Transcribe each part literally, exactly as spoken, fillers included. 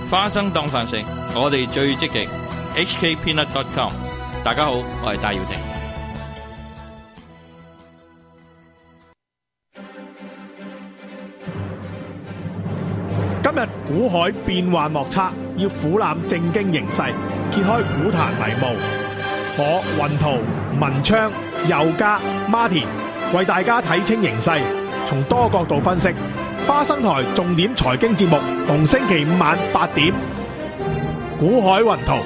花生當飯食，我哋最積極。H K Peanut dot com。大家好，我係戴耀廷。 今日股海變幻莫測，要俯瞰正經形勢，揭開股壇迷霧。我雲圖、文昌、佑嘉、Martin 為大家睇清形勢，從多角度分析。花生台重點財經節目，逢星期五晚八點。股海雲圖。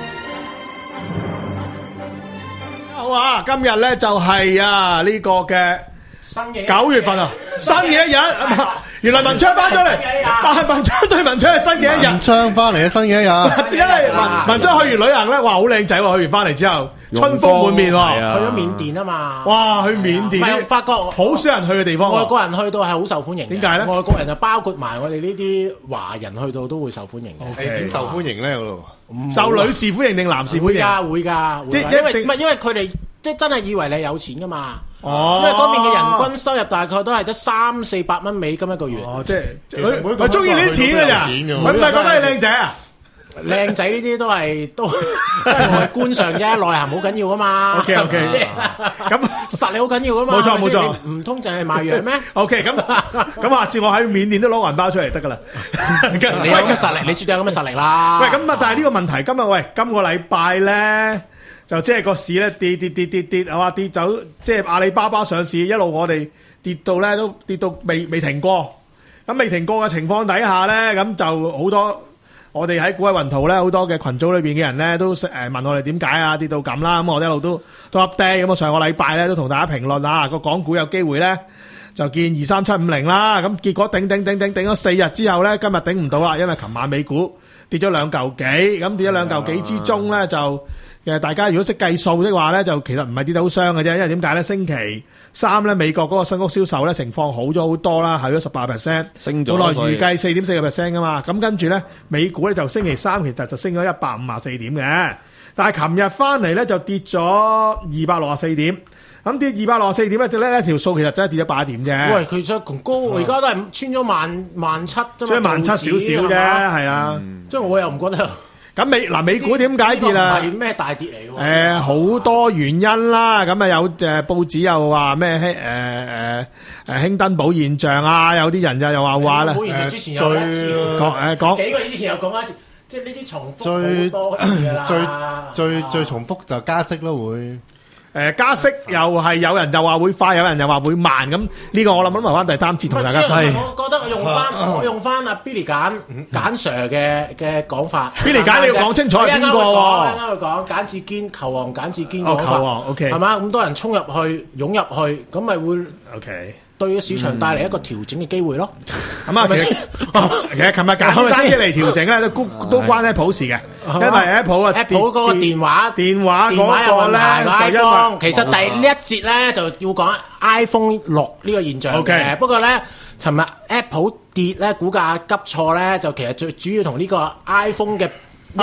好啊，今日咧就係啊呢個嘅九月份啊，新嘅一日。原來文昌翻咗嚟，但係文昌對文昌係新嘅一日。 文昌翻嚟嘅新嘅一日， 因為文文昌去完旅行咧，哇好靚仔喎！去完翻嚟之後，春風滿面喎。 去咗緬甸啊嘛。 哇！去緬甸， 唔係發覺好少人去嘅地方。 外國人去到係好受歡迎嘅。 點解咧？ 外國人就包括埋我哋呢啲華人去到都會受歡迎嘅。 係點受歡迎咧？嗰度受女士歡迎定男士歡迎？ 會㗎，會㗎。 即係因為唔係因為佢哋即係真係以為你有錢㗎嘛。 哦， 因為嗰邊嘅人均收入大概都係得三四百蚊美金一個月。 哦，即係佢佢中意呢啲錢㗎咋？佢唔係覺得你靚仔啊？ 靚仔呢啲都係都係外觀上啫，內涵好緊要噶嘛。 OK OK，咁實力好緊要噶嘛。 冇錯冇錯， 唔通就係賣樣咩 ？OK，咁咁下次我喺緬甸都攞銀包出嚟得噶啦。 你有咁嘅實力，你絕對有咁嘅實力啦。 喂，咁啊，但係呢個問題今日喂，今個禮拜咧就即係個市咧跌跌跌跌跌係嘛跌走，即係阿里巴巴上市一路我哋跌到咧都跌到未未停過。咁未停過嘅情況底下咧，咁就好多。我哋喺股海雲圖咧，好多嘅群組裏邊嘅人咧，都誒問我哋點解啊跌到咁啦。咁我哋一路都都 update。咁我上個禮拜咧都同大家評論啊，個港股有機會咧就見二三七五零啦。咁結果頂頂頂頂頂咗四日之後咧，今日頂唔到啦，因為琴晚美股跌咗兩嚿幾，咁跌咗兩嚿幾之中咧就誒大家如果識計數的話咧，就其實唔係跌得好傷嘅啫。因為點解咧？星期三咧美國嗰個新屋銷售咧情況好咗好多啦，係咗十八 percent， 升咗。本來預計四點四個 percent 噶嘛，咁跟住咧美股咧就星期三其實就升咗一百五十四點嘅，但係琴日翻嚟咧就跌咗二百六十四點，咁跌二百六十四點咧，咧一條數其實真係跌咗八點啫。 喂，佢再同高，而家都係穿咗萬萬七啫嘛， 即係萬七少少啫，係啊， 即係我又唔覺得。 咁美嗱美股點解跌啊？ 係咩大跌嚟喎？ 誒好多原因啦，咁啊有誒報紙又話咩誒誒誒興登堡現象啊，有啲人就又話話咧誒之前有一次講誒講幾個月之前又講一次，即係呢啲重複最好多嘅啦。 最最最重複就加息咯會。 誒加息又係有人就話會快，有人又話會慢，咁呢個我諗諗埋翻第三節同大家講。我覺得我用翻我用翻阿 Billy 簡簡 Sir 嘅嘅講法。 Billy 簡你要講清楚係邊個喎？ 啱啱佢講簡志堅球王簡志堅講法。 哦，球王 OK。 係嘛？咁多人衝入去湧入去，咁咪會 OK。 對個市場帶嚟一個調整嘅機會咯。 咁啊，其實其實琴日簡單啲嚟調整咧，都都關 Apple 事嘅，因為 Apple 啊 Apple 嗰個電話電話電話有問題就因為其實第呢一節咧就要講 iPhone 六呢個現象嘅。不過咧，尋日 Apple 跌咧，股價急挫咧，就其實最主要同呢個 iPhone 嘅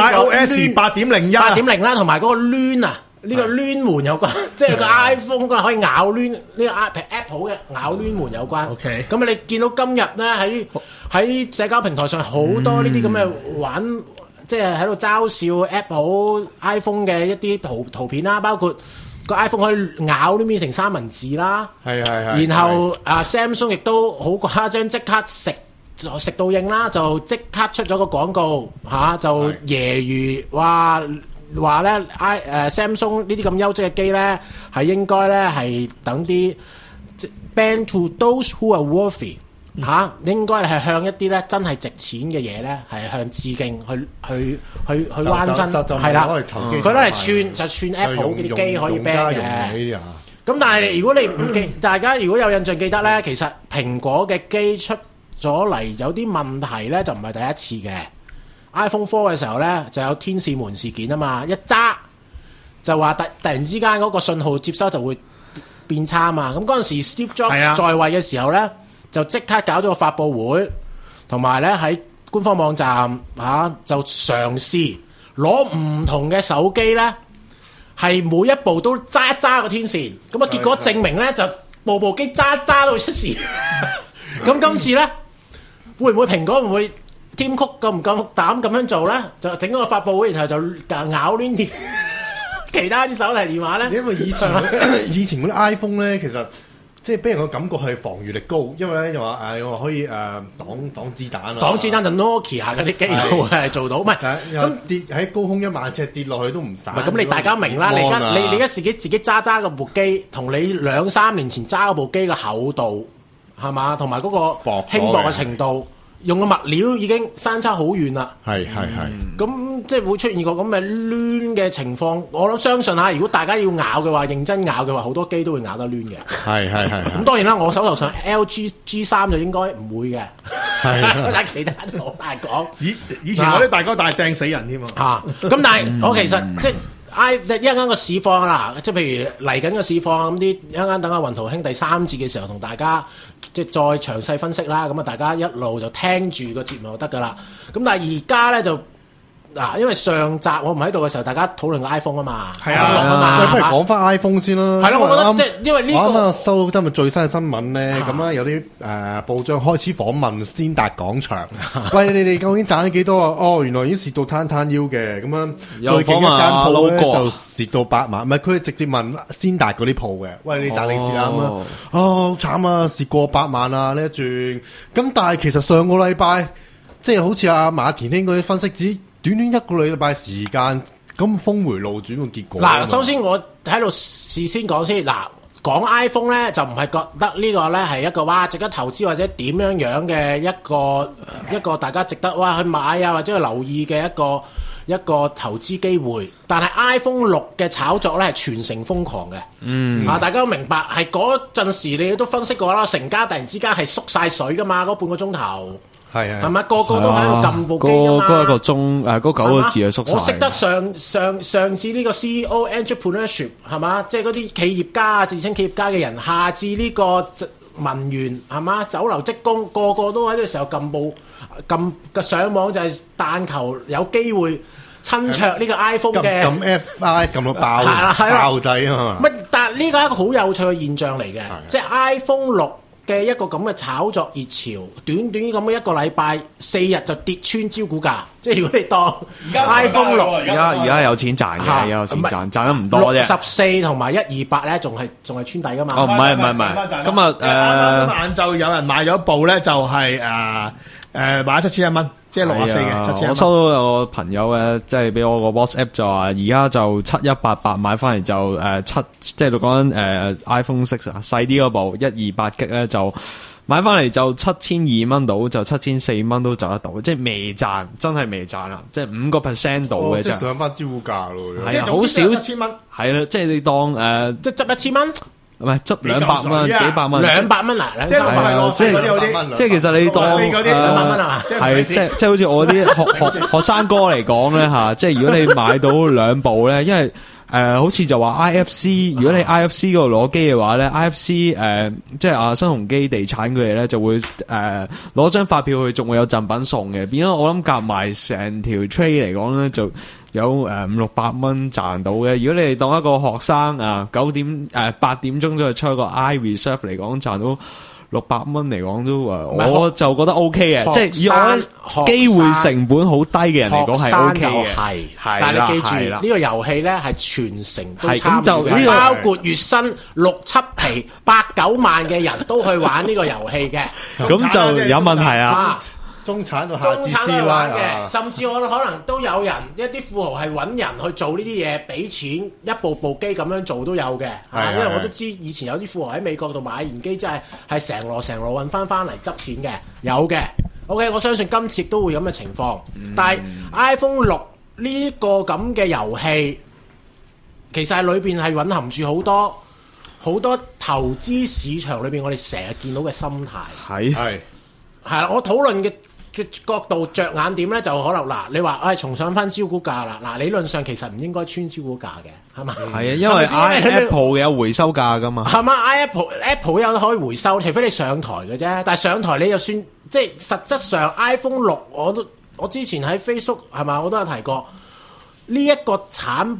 iOS 八點零一八點零啦，同埋嗰個攣啊。呢個攣門有關，即係個 iPhone 嗰可以咬攣呢個 Apple 嘅咬攣門有關。 OK， 咁啊，你見到今日咧喺喺社交平台上好多呢啲咁嘅玩，嗯、即係喺度嘲笑 Apple iPhone 嘅一啲圖圖片啦，包括個 iPhone 可以咬呢變成三文治啦。 係係係。 然後啊 Samsung 亦都好誇張，即刻食就食到應啦，就即刻出咗個廣告嚇、啊，就揶揄話。話咧，i 誒 Samsung 呢啲咁優質嘅機咧，係應該咧係等啲 ban to those who are worthy 嚇、啊，應該係向一啲咧真係值錢嘅嘢咧，係向致敬去去去去彎身，係啦，佢攞嚟串就串 Apple 嗰啲機可以 ban 嘅。咁但係如果你唔記，大家如果有印象記得咧，其實蘋果嘅機出咗嚟有啲問題咧，就唔係第一次嘅。iPhone 四嘅時候咧，就有天使門事件啊嘛，一揸就話突突然之間嗰個信號接收就會變差啊嘛。咁嗰陣時 Steve Jobs 在位嘅時候咧，就即刻搞咗個發佈會，同埋咧喺官方網站嚇、啊、就嘗試攞唔同嘅手機咧，係每一部都揸一揸個天線，咁啊結果證明咧就部部機揸揸到出事。咁今次咧會唔會蘋果會唔會？ Tim Cook 夠唔夠膽咁樣做咧？就整嗰個發佈會，然後就咬攣啲其他啲手提電話咧。 因為以前以前嗰啲 iPhone 咧，其實即係俾人個感覺係防禦力高，因為咧就話誒，我話可以誒擋擋子彈啊， 擋子彈就 Nokia 嗰啲機係做到，唔係咁跌喺高空一萬尺跌落去都唔散。 唔係咁，你大家明啦。你而家你你而家自己自己揸揸嗰部機，同你兩三年前揸嗰部機嘅厚度係嘛，同埋嗰個輕薄嘅程度。用嘅物料已經相差好遠啦， 係係係， 咁即係會出現個咁嘅攣嘅情況。我諗相信嚇，如果大家要咬嘅話，認真咬嘅話，好多機都會咬得攣嘅。 係係係。咁當然啦，我手頭上 L G G 三就應該唔會嘅， 係。 但其他都好難講。 以以前我啲大哥大掟死人添啊！ 嚇，咁但係我其實即係。I 一陣間個市況啦，即係譬如嚟緊個市況咁啲，一陣間等阿雲圖兄第三節嘅時候同大家即係再詳細分析啦。咁啊，大家一路就聽住個節目就得噶啦。咁但係而家咧就嗱，因為上集我唔喺度嘅時候，大家討論個 iPhone 啊嘛， 係啊， 不如講翻 iPhone 先啦。 係咯，我覺得即係因為呢個啱啱收到今日最新嘅新聞咧，咁啊有啲誒報章開始訪問先達廣場，喂，你哋究竟賺咗幾多啊？哦，原來已經蝕到攤攤腰嘅，咁樣最勁一間鋪咧就蝕到八萬，唔係佢係直接問先達嗰啲鋪嘅，喂，你賺你蝕啊咁啊？哦，好慘啊，蝕過八萬啊呢一轉。咁但係其實上個禮拜即係好似阿馬田兄嗰啲分析指。短短一個禮拜時間，咁峰回路轉嘅結果。 嗱，首先我喺度事先講先，嗱，講 iPhone 咧就唔係覺得呢個咧係一個哇值得投資或者點樣樣嘅一個一個大家值得哇去買啊或者去留意嘅一個一個投資機會。但係 iPhone 六嘅炒作咧係全城瘋狂嘅，嗯啊，大家都明白係嗰陣時你都分析過啦，成家突然之間係縮晒水噶嘛，嗰半個鐘頭。係啊，係咪個個都喺度撳部機啊嘛？ 嗰一個鐘誒，嗰九個字係縮晒。 我識得上上上至呢個 C E O entrepreneurship 係嘛，即係嗰啲企業家啊，自稱企業家嘅人，下至呢個文員係嘛，酒樓職工，個個都喺呢個時候撳部撳嘅上網，就係但求有機會親卓呢個 iPhone 嘅。 撳 F I 撳到爆爆仔啊嘛！ 乜？但係呢個係一個好有趣嘅現象嚟嘅，即係 iPhone 六。嘅一個咁嘅炒作熱潮，短短咁嘅一個禮拜四日就跌穿招股價，即係如果你當 iPhone 六， 而家而家有錢賺嘅，而家有錢賺，賺得唔多啫。 六十四同埋一二八咧，仲係仲係穿底噶嘛？ 哦，唔係唔係唔係，今日誒啱晏晝有人買咗一部咧，就係誒誒買咗七千一蚊，即係六十四嘅七千一蚊。 我收到有個朋友嘅，即係俾我個 WhatsApp 就話，而家就七一八八買翻嚟就誒七，即係講緊誒 iPhone Six 啊，細啲嗰部一二八 G 咧就買翻嚟就七千二蚊到，就七千四蚊都走得到，即係未賺，真係未賺啦，即係五個 percent 到嘅啫。 即係上翻招股價咯， 係啊，好少七千蚊， 係啦，即係你當誒， 即係執一千蚊。 唔係執兩百蚊，幾百蚊， 兩百蚊啊！ 即係六百蚊， 即係即係其實你當四嗰啲兩百蚊啊， 係即係即係好似我啲學學學生哥嚟講咧嚇，即係如果你買到兩部咧，因為誒、呃、好似就話 I F C， 如果你 I F C 嗰度攞機嘅話咧，I F C 誒、呃、即係啊新鴻基地產佢哋咧就會誒攞、呃、張發票佢仲會有贈品送嘅，變咗我諗夾埋成條 trade 嚟講咧就。有誒五六百蚊賺到嘅，如果你哋當一個學生啊，九點誒八點鐘就出一個 iReserve 嚟講賺到六百蚊嚟講都誒，我就覺得 O K 嘅，即係以我機會成本好低嘅人嚟講係 O K 嘅。係， 但係你記住呢個遊戲咧係全城都參與嘅， 咁就呢個包括月薪六七皮八九萬嘅人都去玩呢個遊戲嘅， 咁就有問題啦。 中產到中產都玩嘅， 啊、 甚至我可能都有人一啲富豪係揾人去做呢啲嘢，俾錢一部部機咁樣做都有嘅。係，因為我都知以前有啲富豪喺美國度買完機，真係係成籮成籮運翻翻嚟執錢嘅，有嘅。OK， 我相信今次都會咁嘅情況。嗯、但係 iPhone 六呢個咁嘅遊戲，其實係裏邊係蘊含住好多好多投資市場裏邊我哋成日見到嘅心態。係係係啦，我討論嘅。嘅角度着眼點咧，就可能嗱，你話誒重上翻招股價啦，嗱理論上其實唔應該穿招股價嘅，係嘛？係啊， 因為 Apple 有回收價噶嘛，係嘛 ？Apple Apple 有得可以回收，除非你上台嘅啫。但係上台你就算即係實質上 iPhone 六，我都我之前喺 Facebook 係嘛，我都有提過呢一個產品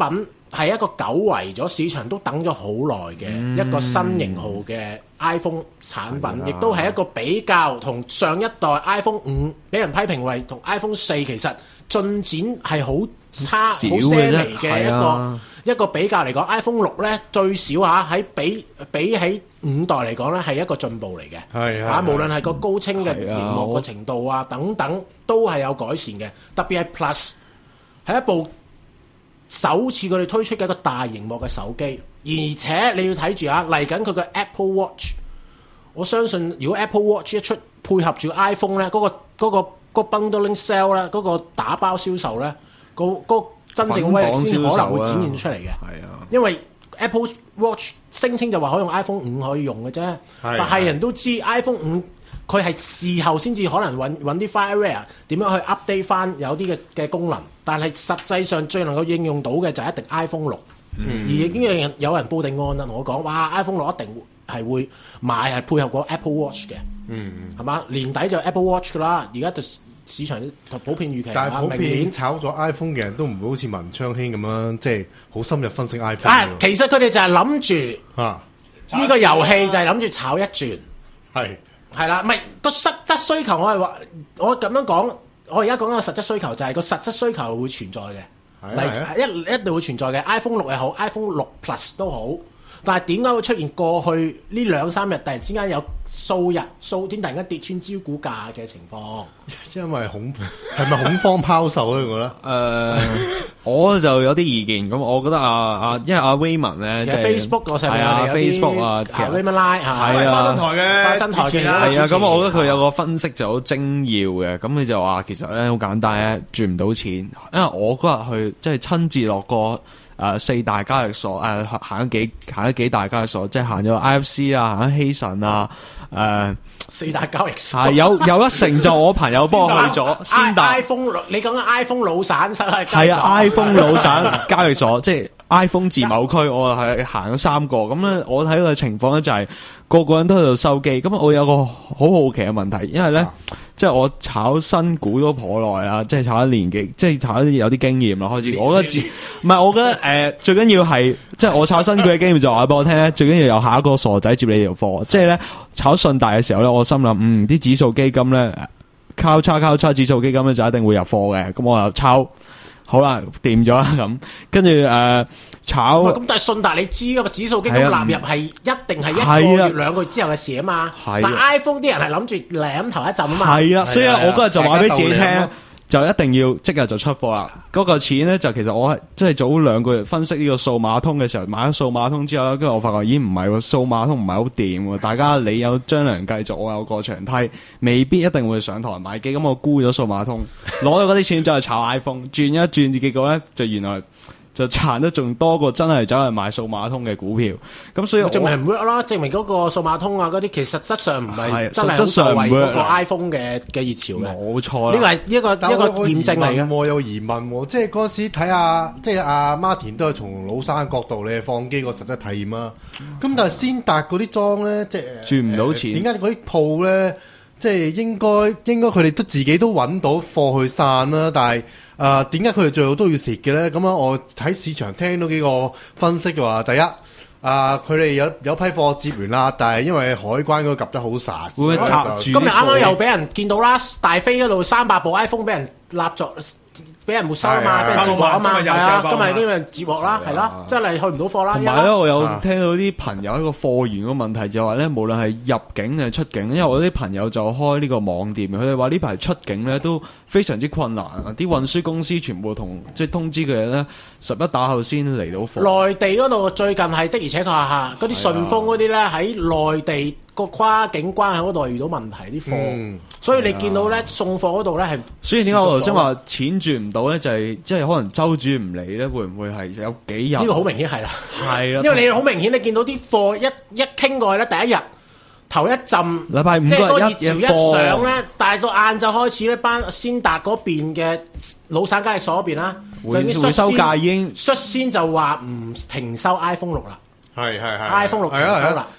係一個久違咗市場都等咗好耐嘅一個新型號嘅 iPhone 產品，亦都係一個比較同上一代 iPhone 五俾人批評為同 iPhone 四其實進展係好差好些微嘅一個一個比較嚟講 ，iPhone 六咧最少嚇喺比比起五代嚟講咧係一個進步嚟嘅， 係啊，無論係個高清嘅螢幕嘅程度啊等等都係有改善嘅，特別係 Plus 係一部首次佢哋推出嘅一個大螢幕嘅手機，而且你要睇住啊，嚟緊佢嘅 Apple Watch， 我相信如果 Apple Watch 一出配合住 iPhone 咧，嗰、嗰個嗰、嗰個嗰個 bundling sale 咧，嗰個打包銷售咧，嗰嗰、嗰個真正威力先可能會展現出嚟嘅。係啊，因為 Apple Watch 聲稱就話可以用 iPhone 五可以用嘅啫，但係人都知 iPhone 五佢係事後先至可能揾揾啲 fireware 點樣去 update 翻有啲嘅嘅功能，但係實際上最能夠應用到嘅就一定 iPhone 六、嗯，而已經有人有人報定案啦，同我講哇 iPhone 六一定係會買係配合個 Apple Watch 嘅，嗯嗯，係嘛？年底就 Apple Watch 噶啦，而家就市場就普遍預期， 但係普遍炒咗 iPhone 嘅人都唔會好似文昌興咁樣，即係好深入分析 iPhone。啊， 其實佢哋就係諗住啊呢個遊戲就係諗住炒一轉，係。係啦，唔係個實質需求我，我係話我咁樣講，我而家講緊個實質需求就係個實質需求會存在嘅，嚟一一定會存在嘅。iPhone 六又好 ，iPhone 六 Plus 都好，但係點解會出現過去呢兩三日突然之間有數日數天突然間跌穿招股價嘅情況？ 因為恐係咪恐慌拋售咧？我覺得誒，我就有啲意見。咁我覺得啊啊，因為阿 Raymond 咧， 其實 Facebook 我上面係啊 Facebook 啊， 其實 Raymond Lie 係啊，花生台嘅花生台嘅係啊。咁我覺得佢有個分析就好精要嘅。咁佢就話其實咧好簡單咧，賺唔到錢。因為我嗰日去即係親自落過誒四大交易所誒行咗幾行咗幾大交易所，即係行咗 I F C 啊，行咗希慎啊。誒、呃， 四大交易所係有有一成就我朋友幫我去咗先達 iPhone， 你講緊 iPhone 老散室係啊 ，iPhone 老散交易所即係 iPhone 自貿區，我係行咗三個咁咧。我睇個情況咧就係、是、個個人都喺度收機。咁我有個好好奇嘅問題，因為咧、啊、即係我炒新股都頗耐啦，即係炒一年幾，即係炒一有啲經驗啦。開始我覺得唔係，我覺得誒、呃、最緊要係即係我炒新股嘅經驗就話俾我聽咧，最緊要有下一個傻仔接你條貨，即係咧炒信大嘅時候咧，我心諗嗯啲指數基金咧交叉交叉指數基金咧就一定會入貨嘅，咁我又抄好啦，掂咗啦咁，跟住誒炒咁，但係信達你知噶嘛？指數基金納入係一定係一個月兩個月之後嘅事啊嘛。但係 iPhone 啲人係諗住攬頭一陣啊嘛。 係啊，所以我嗰日就話俾自己聽。就一定要即日就出貨啦！嗰、那個錢咧就其實我係即係早兩個月分析呢個數碼通嘅時候買咗數碼通之後咧，跟住我發覺咦唔係喎，數碼通唔係好掂喎，大家你有張良繼續，我有過牆梯，未必一定會上台買機，咁我沽咗數碼通，攞咗嗰啲錢走去炒 iPhone， 轉一轉，結果咧就原來就賺得仲多過真係走去買數碼通嘅股票，咁所以證明唔 work 啦，證明嗰個數碼通啊嗰啲其實實質上唔係真係好受惠嗰個 iPhone 嘅嘅熱潮嘅， 冇錯啦。 呢個係一個一個驗證嚟嘅。 我有疑問喎，即係嗰陣時睇下，即係阿 Martin 都係從老生嘅角度你放機個實質體驗啊。咁但係先達嗰啲莊咧，即係賺唔到錢。 點解嗰啲鋪咧，即係應該應該佢哋都自己都揾到貨去散啦，但係。誒點解佢哋最後都要蝕嘅咧？咁樣我喺市場聽到幾個分析嘅話，第一，啊佢哋有有批貨接完啦，但係因為海關嗰個夾得好實， 會插住。 今日啱啱又俾人見到啦，大飛嗰度三百部 iPhone 俾人立咗。俾人沒收啊嘛，俾人截獲啊嘛，係啊，今日呢樣截獲啦，係啦，真係去唔到貨啦。 同埋咧，我有聽到啲朋友一個貨源嘅問題就係話咧，無論係入境定係出境，因為我啲朋友就開呢個網店，佢哋話呢排出境咧都非常之困難，啲運輸公司全部同即係通知佢哋咧十一打後先嚟到貨。 內地嗰度最近係的而且確係嗰啲順豐嗰啲咧喺內地個跨境關口嗰度遇到問題啲貨，嗯、所以你見到咧送貨嗰度咧係。所以點解我頭先話錢轉唔到咧？就係即係可能周主唔嚟咧，會唔會係有幾日？ 呢個好明顯係啦， 係啊， 因為你好明顯你見到啲貨一一傾過去咧，第一日頭一陣禮拜五即係嗰個熱一潮一上咧，但係到晏晝開始咧，班先達嗰邊嘅老散交易所嗰邊啦， 回回收價已經率先就話唔停收 iPhone 六啦， 係係係 iPhone 六停收啦。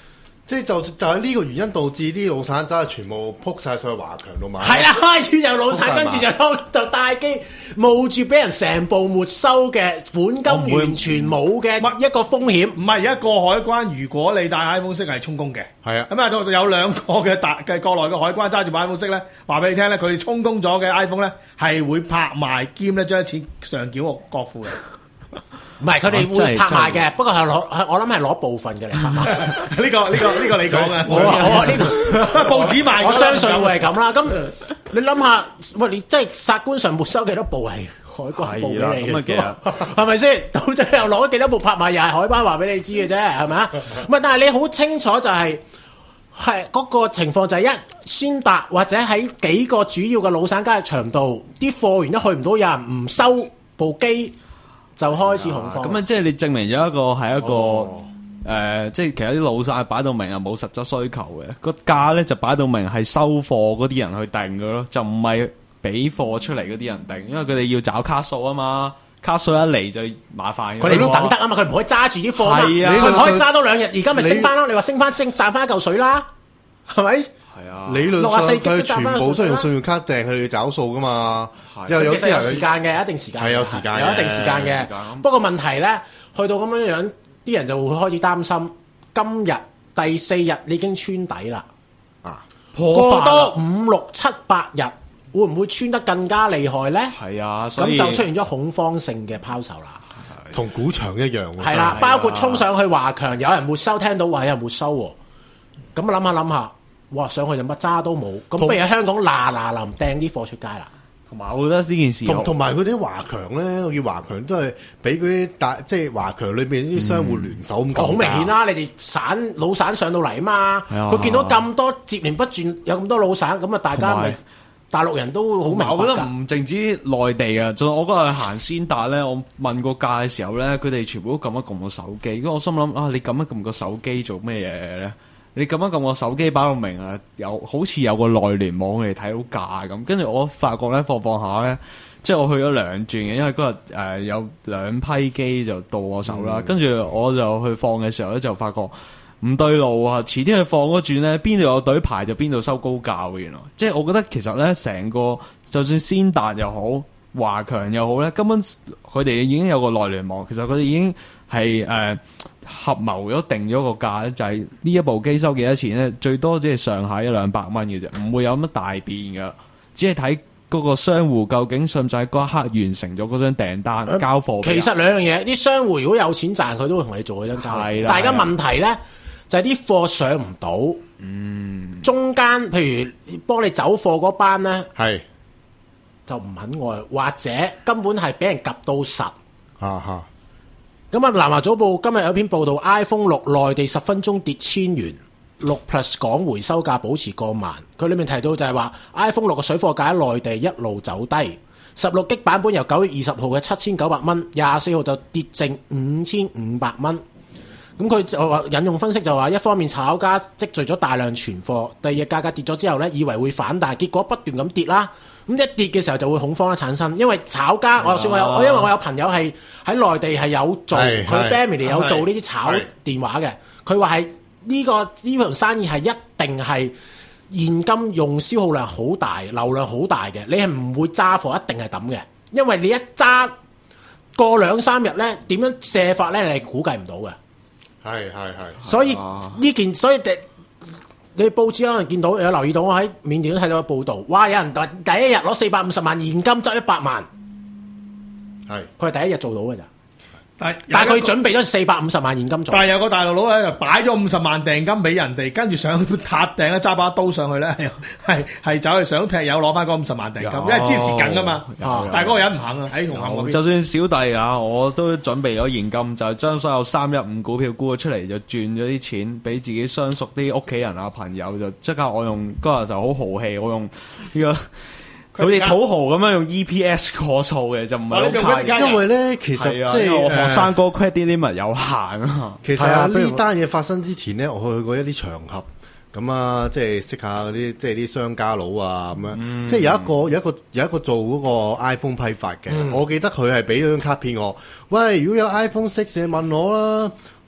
即係就就係呢個原因導致啲老散真係全部撲晒上去華強度買。 係啦，開始有老散，跟住就就大機冒住俾人成部沒收嘅本金完全冇嘅一個風險。 唔係而家過海關，如果你帶 iPhone 色係充公嘅， 係啊， 咁啊有兩個嘅大嘅國內嘅海關揸住 iPhone 色咧，話俾你聽咧，佢哋充公咗嘅 iPhone 咧係會拍賣兼咧將錢上繳個國庫嘅。 唔係，佢哋會拍賣嘅，不過係攞，我諗係攞部分嘅嚟拍賣。 呢個呢個呢個你講嘅， 我我呢個報紙賣， 我相信會係咁啦。咁你諗下，喂，你即係殺官上沒收幾多部係海關報俾你嘅？ 咁啊， 係咪先？到最後攞咗幾多部拍賣，又係海關話俾你知嘅啫，係咪啊？唔係，但係你好清楚就係係嗰個情況就係一先達或者喺幾個主要嘅老散交易場度，啲貨源都去唔到，有人唔收部機。就開始恐慌。 咁啊，即係你證明咗一個係一個誒、 哦呃，即係其實啲老散擺到明係冇實質需求嘅，個價咧就擺到明係收貨嗰啲人去定嘅咯，就唔係俾貨出嚟嗰啲人定，因為佢哋要找卡數啊嘛，卡數一嚟就麻煩。 佢哋都等得啊嘛，佢唔可以揸住啲貨嘛， 係啊， 佢唔可以揸多兩日，而家咪升翻咯。你話升翻升賺翻一嚿水啦，係咪？ 係啊， 理論上佢全部都係用信用卡訂，佢哋要找數噶嘛。之後有啲有時間嘅，一定時間係有時間， 有一定時間嘅。不過問題咧，去到咁樣樣，啲人就會開始擔心，今日第四日你已經穿底啦。 啊， 過多五六七八日，會唔會穿得更加厲害咧？ 係啊，所以咁就出現咗恐慌性嘅拋售啦。 同股場一樣喎。 係啦，包括衝上去華強，有人沒收，聽到話有人沒收喎。咁諗下諗下。哇！上去就乜渣都冇，咁不如喺香港嗱嗱臨掟啲貨出街啦。 同埋我覺得呢件事同同埋佢啲華強咧，我見華強都係俾嗰啲大即係華強裏邊啲商戶聯手咁講。 好明顯啦！你哋散老散上到嚟啊嘛，佢見到咁多接連不斷有咁多老散，咁啊大家咪大陸人都好明白㗎。 我覺得唔淨止內地啊，仲我嗰日行先達咧，我問個價嘅時候咧，佢哋全部都撳一撳個手機。咁我心諗啊，你撳一撳個手機做咩嘢咧？你咁樣撳個手機擺到明啊，有好似有個內聯網嚟睇到價咁，跟住我發覺咧放放下咧，即係我去咗兩轉嘅，因為嗰日誒有兩批機就到我手啦，跟住、嗯、我就去放嘅時候咧就發覺唔對路啊，遲啲去放嗰轉咧邊度有隊牌就邊度收高價喎，原來，即係我覺得其實咧成個就算先達又好華強又好咧，根本佢哋已經有個內聯網，其實佢哋已經係誒。呃合謀咗定咗個價咧，就係、是、呢一部機收幾多錢咧？最多只係上下一兩百蚊嘅啫，唔會有乜大變噶。只係睇嗰個商戶究竟信唔信喺嗰一刻完成咗嗰張訂單、呃、交貨。其實兩樣嘢，啲商戶如果有錢賺，佢都會同你做嗰張交易。大家問題咧就係啲貨上唔到，嗯，中間譬如幫你走貨嗰班咧，係就唔肯外，或者根本係俾人夾到實，哈哈。咁啊，南華早報今日有篇報道 ，iPhone 六內地十分鐘跌千元，六 Plus 港回收價保持過萬。佢裏面提到就係話 ，iPhone 六嘅水貨價喺內地一路走低，十六 G 版本由九月二十號嘅七千九百蚊，廿四號就跌剩五千五百蚊。咁佢就話引用分析就話，一方面炒家積聚咗大量存貨，第二日價格跌咗之後咧，以為會反彈，結果不斷咁跌啦。咁一跌嘅時候就會恐慌啦產生，因為炒家，我就算我有，我因為我有朋友係喺內地係有做，佢 family 有做呢啲炒電話嘅，佢話係呢個呢盤生意係一定係現金用消耗量好大，流量好大嘅，你係唔會揸貨，一定係抌嘅，因為你一揸過兩三日咧，點樣卸法咧，你係估計唔到嘅。係係係，所以呢件所以你報紙可能見到有留意到，我喺緬甸都睇到個報道，哇！有人第第一日攞四百五十萬現金執一百萬，係佢係第一日做到嘅咋。但但係佢準備咗四百五十萬現金做。但係有個大陸佬咧就擺咗五十萬訂金俾人哋，跟住上塔頂咧揸把刀上去咧，係係走去想劈友攞翻嗰五十萬訂金，因為知蝕緊噶嘛。但係嗰個人唔肯啊，喺紅磡嗰邊。就算小弟啊，我都準備咗現金，就係將所有三一五股票沽咗出嚟，就轉咗啲錢俾自己相熟啲屋企人啊朋友，就即刻我用嗰日就好豪氣，我用呢個。佢哋土豪咁樣用 E P S 過數嘅，就唔係好派。 因為咧，其實即係我學生哥 credit limit 有限啊。 其實啊，呢單嘢發生之前咧，我去過一啲場合，咁啊，即係識下嗰啲即係啲商家佬啊咁樣。嗯、即係有一個有一個有一個做嗰個 iPhone 批發嘅，嗯、我記得佢係俾咗張卡片我。喂，如果有 iPhone six，你問我啦。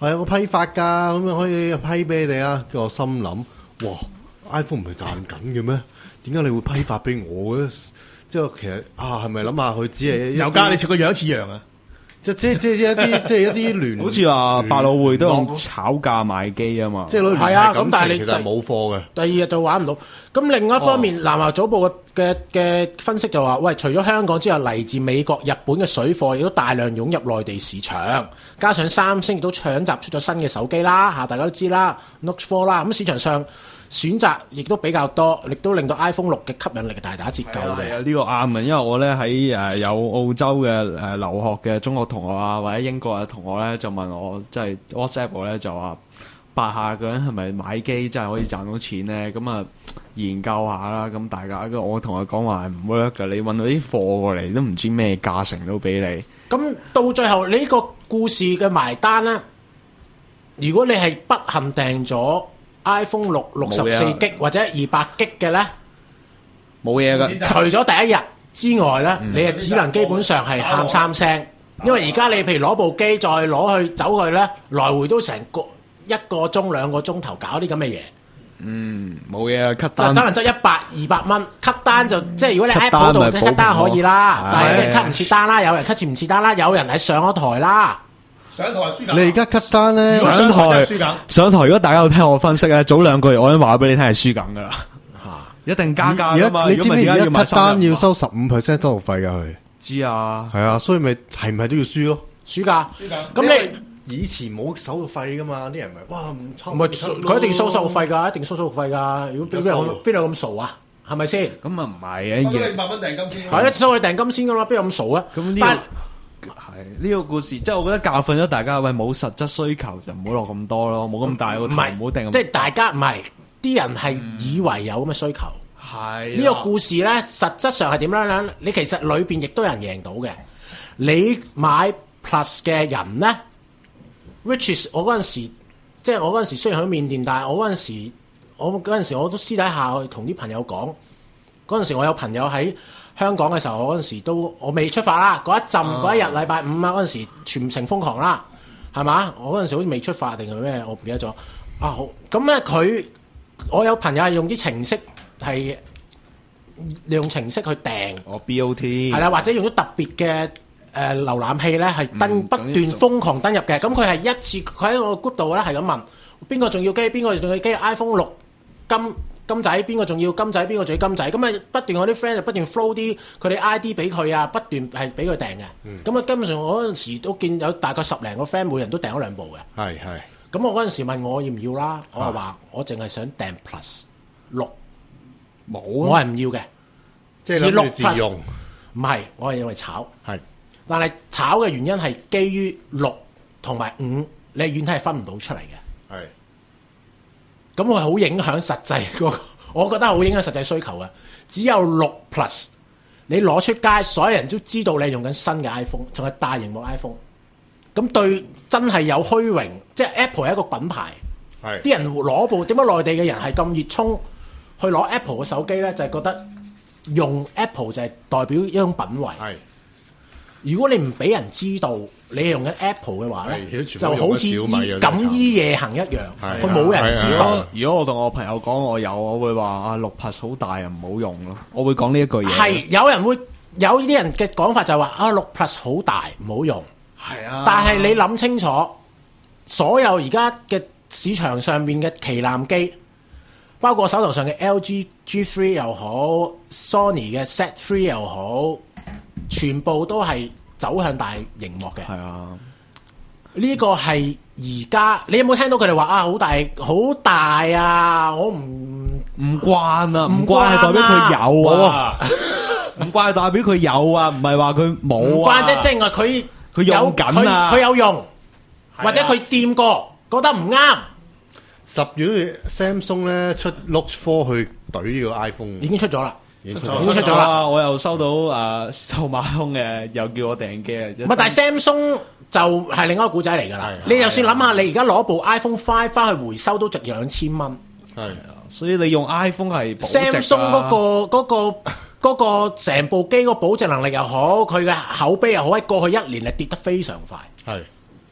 係有個批發㗎，咁樣可以批俾你哋啊。跟住我心諗，哇 ！iPhone 唔係賺緊嘅咩？點解你會批發俾我嘅？即係其實啊，係咪諗下佢只係有㗎？你似個樣似樣啊！ 即即即一啲即係一啲聯， 好似話百老匯都用炒價賣機啊嘛， 即係係啊，咁但係你其實冇貨嘅。 第二日就玩唔到。咁另外一方面， 哦、 南華早報嘅嘅嘅分析就話：喂，除咗香港之外，嚟自美國、日本嘅水貨亦都大量湧入內地市場，加上三星亦都搶集出咗新嘅手機啦，嚇大家都知啦 ，Note 四啦，咁市場上選擇亦都比較多，亦都令到 iPhone 六嘅吸引力大打折扣嘅。 係啊，呢、這個啱啊，因為我咧喺誒有澳洲嘅誒、呃、留學嘅中國同學啊，或者英國嘅同學咧，就問我即係 WhatsApp 我咧就話，八下個人係咪買機真係可以賺到錢咧？咁啊研究下啦，咁大家我同佢講話係唔 work 㗎，你揾到啲貨過嚟都唔知咩價成都俾你。 咁到最後呢、這個故事嘅埋單咧，如果你係不幸訂咗 iPhone 六六十四 G 或者二百 G 嘅咧， 冇嘢噶。 除咗第一日之外咧，嗯、你係只能基本上係喊三聲，因為而家你譬如攞部機再攞去走去咧，來回都成個一個鐘兩個鐘頭搞啲咁嘅嘢。 嗯，冇嘢啊，cut 單就可能執一百二百蚊，cut 單就即係如果你喺 Apple 度 cut 單可以啦，但係有人 cut 唔切單啦，有人 cut 唔切單啦，有人係上咗台啦。 上台輸緊。 你而家 cut 單咧， 上台輸緊。 上台，如果大家有聽我分析咧，早兩個月我已經話俾你聽係輸緊噶啦，嚇，一定加價噶嘛。 你知唔知而家 cut 單要收十五 percent 收學費噶佢？ 知啊， 係啊，所以咪係唔係都要輸咯？ 輸㗎， 輸緊。 咁你？ 以前冇手續費噶嘛，啲人咪哇唔抽， 唔係佢一定收手續費㗎，一定收手續費㗎。如果邊有邊有咁傻啊？係咪先？ 咁啊唔係啊， 收咗你百蚊訂金先。 係啊，收你訂金先㗎啦，邊有咁傻啊？ 咁呢個係呢個故事，即係我覺得教訓咗大家，喂冇實質需求就唔好落咁多咯，冇咁大個頭，唔好訂。 即係大家唔係啲人係以為有咁嘅需求。 係呢個故事咧，實質上係點樣咧？你其實裏邊亦都有人贏到嘅。你買 Plus 嘅人咧？Which is 我嗰陣時，即係我嗰陣時雖然喺緬甸，但係我嗰陣時，我嗰陣時我都私底下去同啲朋友講，嗰陣時我有朋友喺香港嘅時候，我嗰陣時都我未出發啦，嗰一陣嗰、啊、一日禮拜五啊，嗰陣時全城瘋狂啦，係嘛？我嗰陣時好似未出發定係咩？我唔記得咗。啊好，咁咧佢我有朋友係用啲程式係利用程式去訂， 哦 B O T 係啦，或者用咗特別嘅。誒、呃、瀏覽器咧係登、嗯、不斷瘋狂登入嘅，咁佢係一次佢喺個 group 度咧係咁問邊個仲要機，邊個仲要機 iPhone 六金金仔，邊個仲要金仔，邊個仲要金仔，咁啊不斷我啲 friend 就不斷 flow 啲佢哋 I D 俾佢啊，不斷係俾佢訂嘅，咁啊、嗯、根本上我嗰陣時都見有大概十零個 friend 每人都訂咗兩部嘅，係係，咁我嗰陣時問我要唔要啦，我係話我淨係想訂 Plus 六，冇、啊，我係唔要嘅， 即係諗住自用， 唔係，我係因為炒，係。但係炒嘅原因係基於六同埋五，你遠睇係分唔到出嚟嘅。係，咁我係好影響實際個，我覺得好影響實際需求嘅。只有六 Plus，你攞出街，所有人都知道你用緊新嘅 iPhone，仲係大螢幕 iPhone。咁對真係有虛榮，即係 Apple 係一個品牌。係，啲人攞部點解內地嘅人係咁熱衷去攞 Apple 嘅手機咧？就係、是、覺得用 Apple 就係代表一種品味。係。如果你唔俾人知道你係用緊 Apple 嘅話咧，就好似錦衣夜行一樣，佢冇人知道。 如果我同我朋友講我有，我會話啊六 Plus 好大啊，唔好用咯。我會講呢一句嘢。係有人會有呢啲人嘅講法就係話啊六 Plus 好大唔好用。係啊，但係你諗清楚，所有而家嘅市場上面嘅旗艦機，包括手頭上嘅 L G G 三又好 ，Sony 嘅 Z 三又好。全部都係走向大螢幕嘅，係啊！呢個係而家你有冇聽到佢哋話啊？好大好大啊！我唔唔慣啊，唔慣係代表佢有啊，唔慣係代表佢有啊，唔係話佢冇啊。唔慣即係佢佢用緊啊，佢有用，或者佢掂過覺得唔啱。 十月 Samsung 咧出 Note 四去懟呢個 iPhone， 已經出咗啦。 出咗出咗啦！我又收到誒數碼通嘅，又叫我訂機啊！ 唔係，但係 Samsung 就係另一個古仔嚟㗎啦。你就算諗下，你而家攞部 iPhone 五翻去回收都值兩千蚊。係啊， 所以你用 iPhone 係 Samsung 嗰個嗰個嗰個成部機個保值能力又好，佢嘅口碑又好，喺過去一年係跌得非常快。係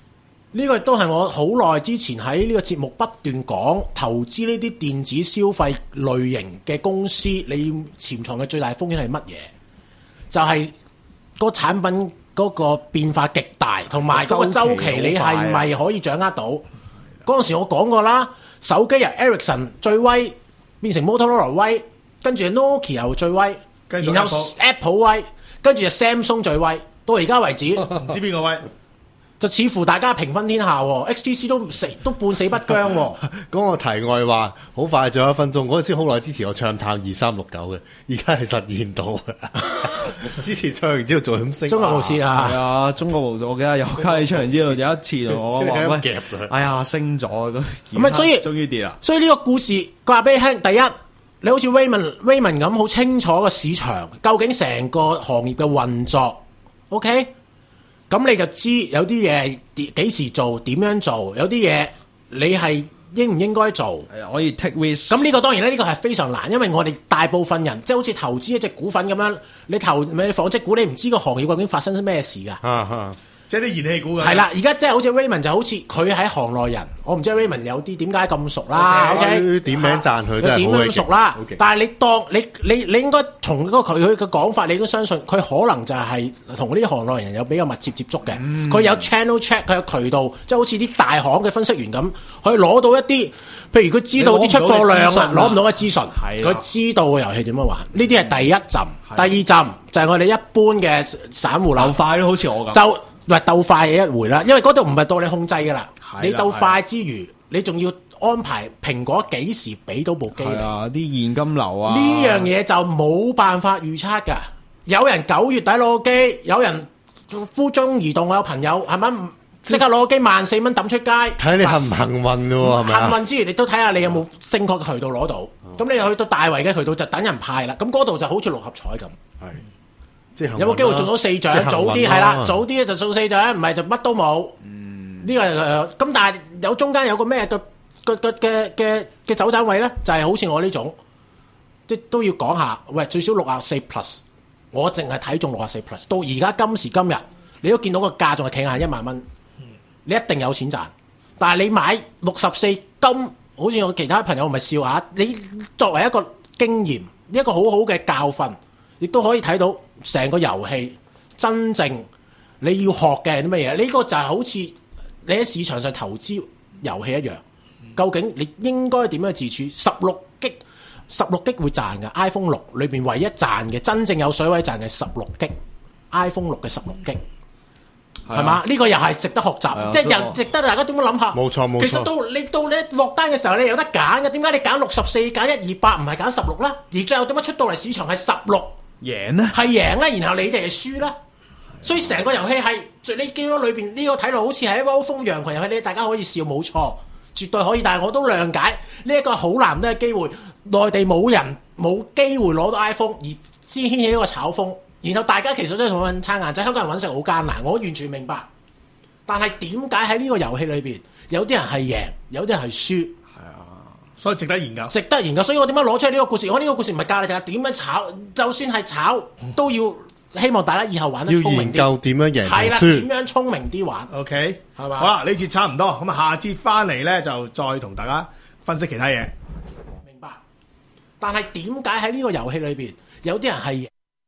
呢個亦都係我好耐之前喺呢個節目不斷講，投資呢啲電子消費類型嘅公司，你潛藏嘅最大風險係乜嘢？就係、是、個產品嗰個變化極大，同埋嗰個週期你係咪可以掌握到？嗰陣時我講過啦，手機由 Ericsson 最威變成 Motorola 威，跟住 Nokia 又最威，然後 Apple, Apple 威，跟住就 Samsung 最威，到而家為止唔知邊個威。就似乎大家平分天下喎 ，H T C 都死都半死不僵喎。 講個題外話，好快仲有一分鐘。嗰陣時好耐之前我唱探二三六九嘅，而家係實現到嘅。之前唱完之後仲咁升。 中國無線啊， 係啊，中國無線。我記得有卡你唱完之後有一次同我話喂，哎呀升咗都。 咁啊，所以終於跌啦。 所以呢個故事話俾你聽，第一，你好似 Raymond Raymond 咁好清楚個市場究竟成個行業嘅運作 ，OK？咁你就知有啲嘢幾時做，點樣做，有啲嘢你係應唔應該做， 可以 take risk。 咁呢個當然咧，呢、呢個係非常難，因為我哋大部分人即係好似投資一隻股份咁樣，你投咩紡織股，你唔知個行業究竟發生咩事㗎。 啊啊即係啲燃氣股嘅。 係啦，而家即係好似 Raymond 就好似佢喺行內人，我唔知 Raymond 有啲點解咁熟啦。OK，, okay? 點名讚佢真係點樣熟啦。Okay. 但係你當你你你應該從嗰個佢佢嘅講法，你都相信佢可能就係同呢啲行內人有比較密切接觸嘅。佢、嗯、有 channel check， 佢有渠道，即係好似啲大行嘅分析員咁，可以攞到一啲，譬如佢知道啲出貨量啊，攞唔到嘅資訊，佢知道個遊戲點樣玩。呢啲係第一陣，第二陣就係我哋一般嘅散戶啦。 鬥快咯，好似我咁。 就唔係鬥快嘅一回啦，因為嗰度唔係到你控制㗎啦。你鬥快之餘，你仲要安排蘋果幾時俾到部機你。係啊， 啲現金流啊， 呢樣嘢就冇辦法預測㗎。有人九月底攞個機，有人呼中移動，我有朋友係咪即刻攞個機萬四蚊抌出街？睇你幸唔幸運㗎喎，係咪？ 幸運之餘，你都睇下你有冇正確嘅渠道攞到。咁、嗯、你去到大圍嘅渠道就等人派啦。咁嗰度就好似六合彩咁。係。有冇機會中到四獎？早啲係啦，早啲就中四獎，唔係就乜都冇。呢、嗯這個咁、呃，但係有中間有個咩嘅嘅嘅嘅嘅走盞位咧，就係、是、好似我呢種，即都要講下。喂，最少六啊四 plus，我淨係睇中六啊四 plus。到而家今時今日，你都見到個價仲係企硬一萬蚊，你一定有錢賺。但係你買六十四金，好似我其他朋友咪笑下，你作為一個經驗，一個好好嘅教訓，亦都可以睇到。成個遊戲真正你要學嘅係啲乜嘢？呢、這個就係好似你喺市場上投資遊戲一樣。究竟你應該點樣自處？十六 G 十六 G 會賺嘅 iPhone 六裏邊唯一賺嘅真正有水位賺嘅十六 G iPhone 六嘅十六 G 係嘛？呢、這個又係值得學習，即係又值得大家點樣諗下？冇錯冇錯。其實到你到你落單嘅時候，你有得揀嘅。點解你揀六十四揀一二八唔係揀十六咧？而最後點解出到嚟市場係十六？ 贏咧，係贏咧，然後你哋係輸啦，所以成個遊戲係，你見到裏邊呢個睇落好似係一窩蜂羊群遊戲，你大家可以笑冇錯，絕對可以，但係我都諒解呢一個好難得嘅機會，內地冇人冇機會攞到 iPhone 而先掀起一個炒風，然後大家其實都係同佢撐硬仔，香港人揾食好艱難，我完全明白，但係點解喺呢個遊戲裏邊有啲人係贏，有啲人係輸？ 所以值得研究， 值得研究。所以我點解攞出嚟呢個故事？我呢個故事唔係教你哋點樣炒，就算係炒都要希望大家以後玩得聰明啲。要研究點樣贏係啦，點樣聰明啲玩 ？OK， 係嘛？ 好啦，呢節差唔多，咁啊下節翻嚟咧就再同大家分析其他嘢。 明白。但係點解喺呢個遊戲裏邊有啲人係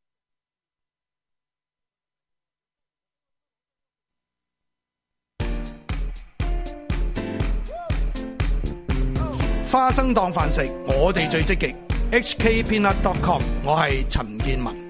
花生當飯食，我哋最積極。H K Peanut dot com， 我係陳建文。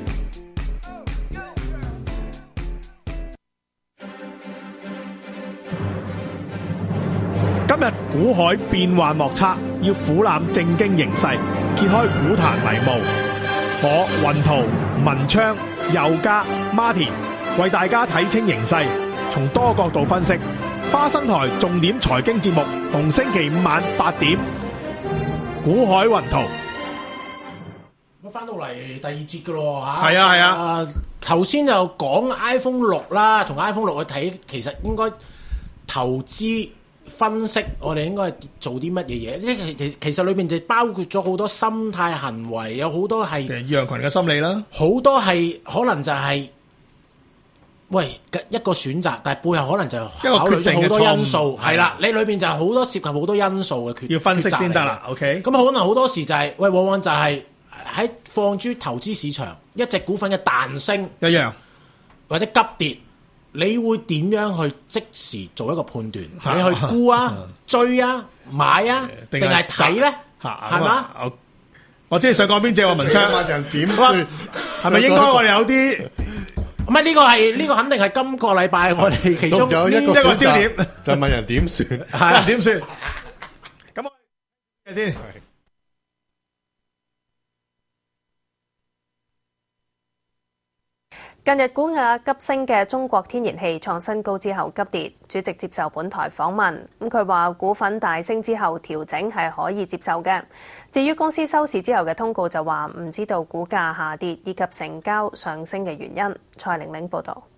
今日股海變幻莫測，要俯瞰正經形勢，揭開股壇迷霧。我雲圖、文昌、佑嘉、Martin 為大家睇清形勢，從多角度分析。花生台重點財經節目，逢星期五晚八點，股海雲圖。 咁翻到嚟第二節噶咯吓， 係啊係啊。 頭先就講 iPhone 六啦，從 iPhone 六去睇，其實應該投資分析，我哋應該做啲乜嘢嘢？呢其其實裏面就包括咗好多心態行為，有好多係羊群嘅心理啦， 好多係可能就係喂一個選擇，但係背後可能就考慮咗好多因素，係啦，你裏邊就係好多涉及好多因素嘅決要分析先得啦。OK， 咁可能好多時就係、是、喂，往往就係喺放諸投資市場，一隻股份嘅彈升一樣或者急跌。你會點樣去即時做一個判斷？你去沽啊、追啊、買啊，定係睇咧？係嘛？ 我我知你想講邊隻喎，文昌？ 問人點算？ 係咪應該我哋有啲？ 唔係呢個係呢個肯定係今個禮拜我哋其中有一個一個焦點， 就問人點算？ 係點算？咁我先。 近日股價急升嘅中國天然氣創新高之後急跌，主席接受本台訪問，咁佢話股份大升之後調整係可以接受嘅。至於公司收市之後嘅通告就話唔知道股價下跌以及成交上升嘅原因。蔡玲玲報導。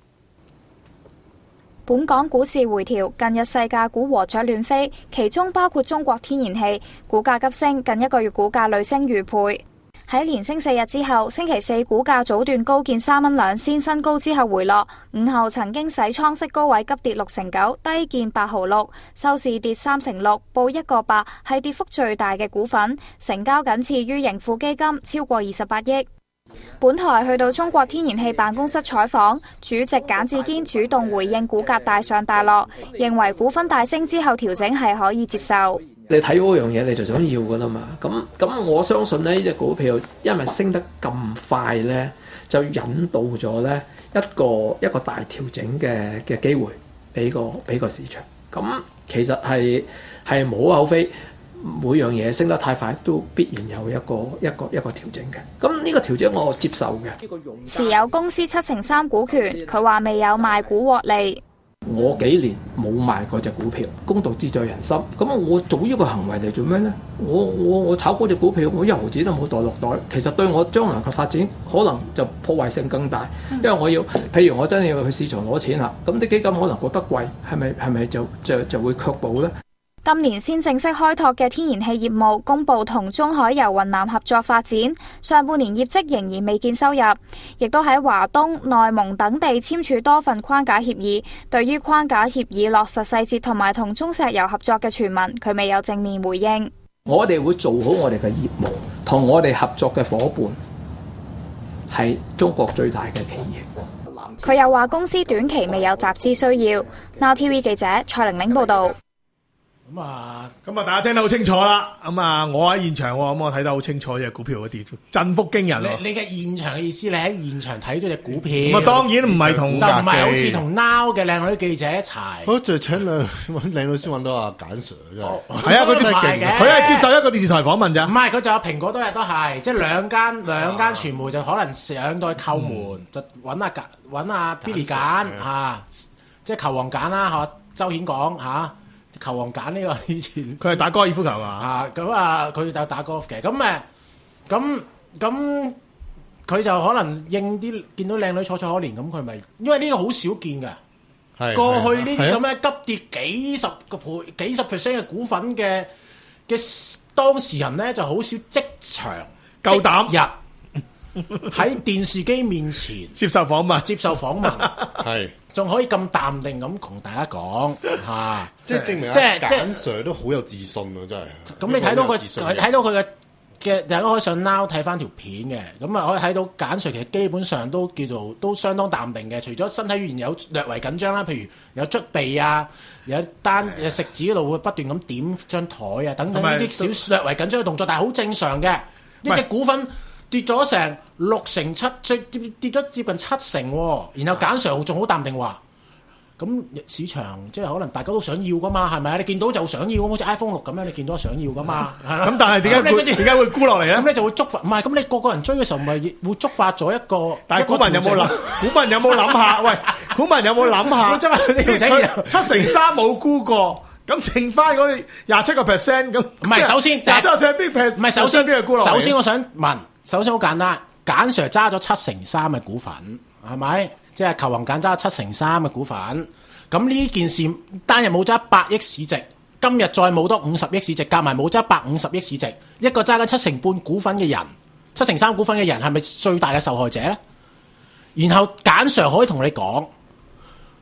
本港股市回調，近日細價股和雀亂飛，其中包括中國天然氣，股價急升，近一個月股價累升逾倍。喺連升四日之後，星期四股價早段高見三蚊兩仙新高之後回落，午後曾經洗倉式高位急跌六成九，低見八毫六，收市跌三成六，報一個八，係跌幅最大嘅股份，成交僅次於盈富基金，超過二十八億。本台去到中國天然氣辦公室採訪，主席簡志堅主動回應股價大上大落，認為股份大升之後調整係可以接受。 你睇嗰樣嘢你就想要噶啦嘛，咁咁我相信咧呢隻股票因為升得咁快咧，就引導咗咧一個一個大調整嘅嘅機會俾個俾個市場。咁其實係係無可厚非，每樣嘢升得太快都必然有一個一個一個調整嘅。咁呢個調整我接受嘅。 持有公司七成三股權，佢話未有賣股獲利。 我幾年冇賣嗰隻股票，公道自在人心。咁我做呢個行為嚟做咩呢？我我我炒嗰隻股票，我一毫子都冇袋落袋。其實對我將來嘅發展可能就破壞性更大，因為我要，譬如我真係要去市場攞錢啦，咁啲基金可能覺得貴，係咪係咪就就就會卻步呢？ 今年先正式開拓嘅天然氣業務公布同中海油雲南合作發展，上半年業績仍然未見收入，亦都喺華東、內蒙等地簽署多份框架協議。對於框架協議落實細節同埋同中石油合作嘅傳聞，佢未有正面回應。 我哋會做好我哋嘅業務，同我哋合作嘅伙伴係中國最大嘅企業。 佢又話公司短期未有集資需要。Now T V 記者蔡玲玲報道。 咁啊，咁啊，大家聽得好清楚啦。咁啊，我喺現場，咁我睇得好清楚隻股票嗰啲振幅驚人。 你你嘅現場嘅意思，你喺現場睇咗隻股票。 咁啊，當然唔係同就唔係好似同 Now 嘅靚女記者一齊。 好就請兩揾靚女先揾到阿簡 Sir 真係。 係啊，佢接佢係接受一個電視台訪問咋。 唔係，佢就有蘋果多日都係，即係兩間兩間傳媒就可能上到去叩門，就揾阿簡揾阿 Billy 簡嚇，即係球王簡啦嚇，周顯講嚇。球王揀呢個以前， 佢係打高爾夫球啊！ 啊咁啊，佢有打 golf 嘅，咁誒，咁咁佢就可能應啲見到靚女楚楚可憐，咁佢咪因為呢個好少見㗎。係過去呢啲咁嘅急跌幾十個倍、幾十 percent 嘅股份嘅嘅當事人咧，就好少即場夠膽入喺電視機面前接受訪問， 接受訪問係。仲可以咁淡定咁同大家講嚇， 即係證明即係即係簡 Sir 都好有自信啊！真係。 咁你睇到佢睇到佢嘅嘅，大家可以上 Now 睇翻條片嘅，咁啊可以睇到簡 Sir 其實基本上都叫做都相當淡定嘅，除咗身體語言有略為緊張啦，譬如有捽鼻啊，有一單食指嗰度會不斷咁點張台啊，等等呢啲小略為緊張嘅動作，但係好正常嘅。一隻股份跌咗成六成七，最跌跌咗接近七成喎。然後簡 Sir仲好淡定話，咁市場即係可能大家都想要噶嘛，係咪啊？你見到就想要，好似 iPhone 六咁樣，你見到想要噶嘛。 咁但係點解會點解會沽落嚟咧？ 咁咧就會觸發，唔係咁你個個人追嘅時候，咪會觸發咗一個。 但係股民有冇諗？股民有冇諗下？喂，股民有冇諗下？佢七成三冇沽過。咁剩翻嗰啲廿七個 percent 咁， 唔係首先廿七個 percent 邊 percent？唔係首先邊個沽落嚟？ 首先我想問，首先好簡單，簡 Sir 揸咗七成三嘅股份，係咪？即係球王簡揸七成三嘅股份。咁呢件事單日冇揸百億市值，今日再冇多五十億市值，夾埋冇揸百五十億市值，一個揸緊七成半股份嘅人，七成三股份嘅人係咪最大嘅受害者咧？然後簡 Sir 可以同你講，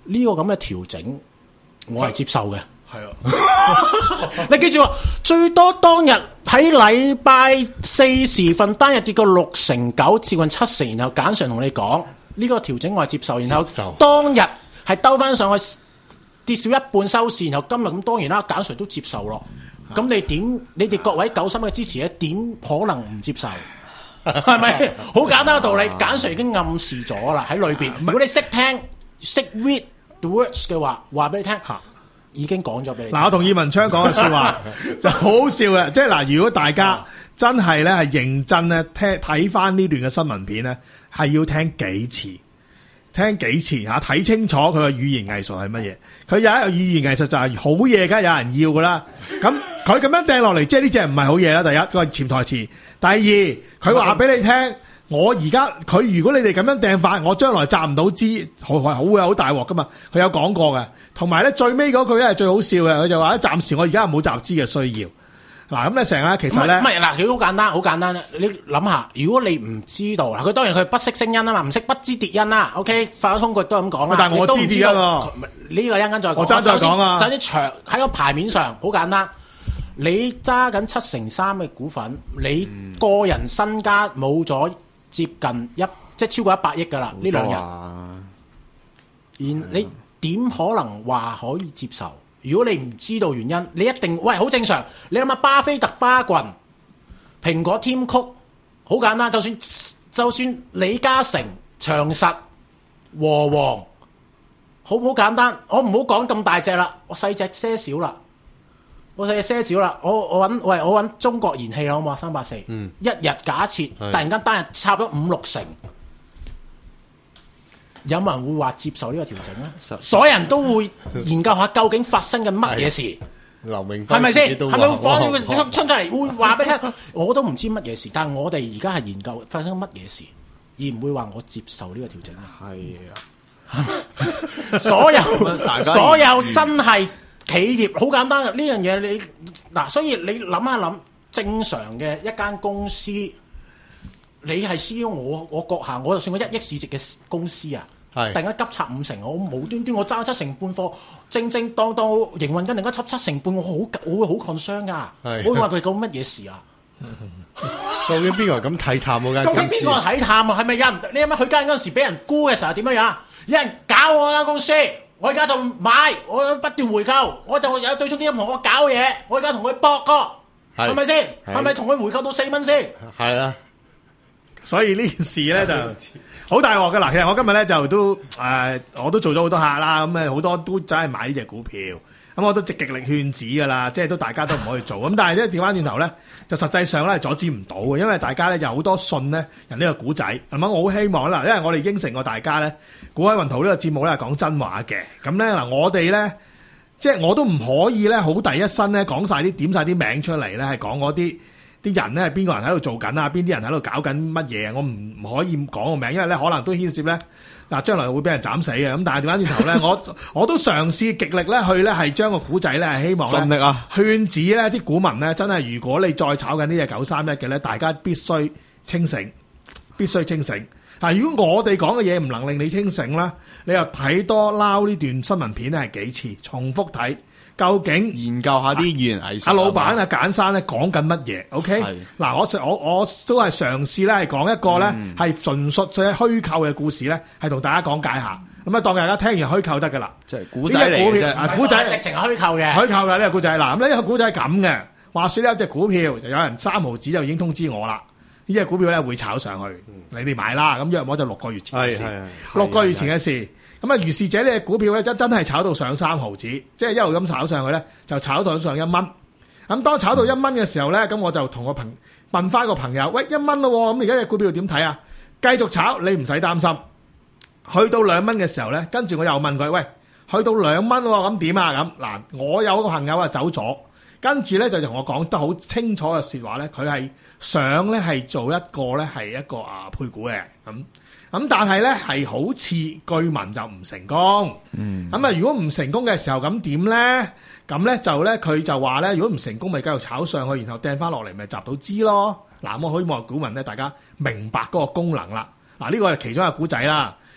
呢個咁嘅調整，我係接受嘅。 係啊， 你記住喎，最多當日喺禮拜四時份單日跌過六成九，接近七成，然後簡常同你講呢、這個調整我係接受，然後當日係兜翻上去跌少一半收市，然後今日咁當然啦，簡常都接受咯。咁你點？你哋各位九心嘅支持咧，點可能唔接受？係咪？好簡單嘅道理，簡常已經暗示咗啦喺裏邊。如果你識聽、識 read the words 嘅話，話俾你聽。已經講咗俾你。嗱， 我同葉文昌講嘅説話就好好笑嘅，即係嗱，如果大家真係咧係認真咧聽睇翻呢段嘅新聞片咧，係要聽幾次，聽幾次嚇，睇清楚佢嘅語言藝術係乜嘢。佢有一個語言藝術就係好嘢，梗係有人要噶啦。咁佢咁樣掟落嚟，即係呢隻唔係好嘢啦。第一個潛台詞，第二佢話俾你聽。我而家佢如果你哋咁樣掟法，我將來集唔到資，好好會好大鑊噶嘛。佢有講過嘅，同埋咧最尾嗰句咧係最好笑嘅，佢就話咧暫時我而家係冇集資嘅需要。嗱咁咧成日其實咧， 唔係嗱，佢好簡單，好簡單咧。你諗下，如果你唔知道嗱，佢當然佢不識聲音啊嘛，唔識不知跌因啦。OK，法律通告都係咁講啦。 但係我知跌因喎，呢個一陣間再講。 我爭再講啊。 首先長喺個牌面上好簡單，你揸緊七成三嘅股份，你個人身家冇咗。接近一即係超過一百億㗎啦，呢兩日。而你點可能話可以接受？如果你唔知道原因，你一定喂好正常。你諗下巴菲特、巴郡、蘋果、Tim Cook，好簡單。就算就算李嘉誠、長實、和黃，好好簡單。我唔好講咁大隻啦，我細隻些少啦。我睇些少啦，我我揾喂我揾中國燃氣啦，好嘛？三百四，一日假設突然間單日插咗五六成，有冇人會話接受呢個調整咧？所有人都會研究下究竟發生緊乜嘢事。 劉明係咪先？係咪會放會衝出嚟會話俾你聽？我都唔知乜嘢事，但係我哋而家係研究發生乜嘢事，而唔會話我接受呢個調整。係啊，所有所有真係。企業好簡單嘅呢樣嘢，你嗱，所以你諗一諗，正常嘅一間公司，你係 C E O， 我我閣下，我就算我一億市值嘅公司啊，突然間急插五成，我無端端我揸七成半貨，正正當當營運緊，突然間插七成半，我好我會好 concern 㗎，我會話佢講乜嘢事啊？ 究竟邊個係咁睇淡嗰間公司？ 究竟邊個係睇淡啊？係咪有人？你諗下佢間嗰陣時俾人沽嘅時候點樣樣？有人搞我間公司。我而家就買，我不斷回購，我就有對沖基金同我搞嘢，我而家同佢搏過，係咪先？係咪同佢回購到四蚊先？ 係啊， 所以呢件事咧就好大鑊㗎啦。其實我今日咧就都誒、呃，我都做咗好多客啦，咁誒好多都真係買呢隻股票，咁我都積極力勸止㗎啦，即係都大家都唔可以做。咁但係咧調翻轉頭咧，就實際上咧係阻止唔到嘅，因為大家咧有好多信咧人呢個股仔，係咪？我好希望啦，因為我哋應承過大家咧。股海雲圖呢個節目咧係講真話嘅，咁咧嗱我哋咧，即係我都唔可以咧好第一身咧講晒啲點晒啲名出嚟咧，係講嗰啲啲人咧係邊個人喺度做緊啊，邊啲人喺度搞緊乜嘢，我唔唔可以講個名，因為咧可能都牽涉咧嗱將來會俾人斬死嘅，咁但係調翻轉頭咧，我我都嘗試極力咧去咧係將個股仔咧係希望盡力啊勸止咧啲股民咧真係如果你再炒緊呢隻九三一嘅咧，大家必須清醒，必須清醒。嗱，如果我哋講嘅嘢唔能令你清醒啦，你又睇多撈呢段新聞片咧係幾次，重複睇，究竟研究下啲語言藝術。 阿老闆啊，簡生咧講緊乜嘢 ？OK，嗱，我我我都係嘗試咧係講一個咧係純屬嘅虛構嘅故事咧，係同大家講解下。咁啊，當大家聽完虛構得噶啦， 即係古仔嚟嘅啫。 古仔直情係虛構嘅， 虛構嘅呢個古仔。嗱，咁呢個古仔係咁嘅。話說呢有隻股票，就有人三毫子就已經通知我啦。呢隻股票咧會炒上去，你哋買啦。咁約莫就六個月前嘅事，六個月前嘅事。咁啊，如是者呢隻股票咧真真係炒到上三毫子，即係一路咁炒上去咧，就炒到上一蚊。咁當炒到一蚊嘅時候咧，咁我就同個朋問翻個朋友，喂，一蚊咯，咁而家隻股票點睇啊？繼續炒，你唔使擔心。去到兩蚊嘅時候咧，跟住我又問佢，喂，去到兩蚊喎，咁點啊？咁嗱，我有個朋友啊走咗。跟住咧就同我講得好清楚嘅説話咧，佢係想咧係做一個咧係一個啊配股嘅咁咁，但係咧係好似據聞就唔成功。嗯，咁啊如果唔成功嘅時候咁點咧？咁咧就咧佢就話咧，如果唔成功咪繼續炒上去，然後掟翻落嚟咪集到資咯。嗱，我希望股民咧大家明白嗰個功能啦。嗱，呢個係其中一個股仔啦。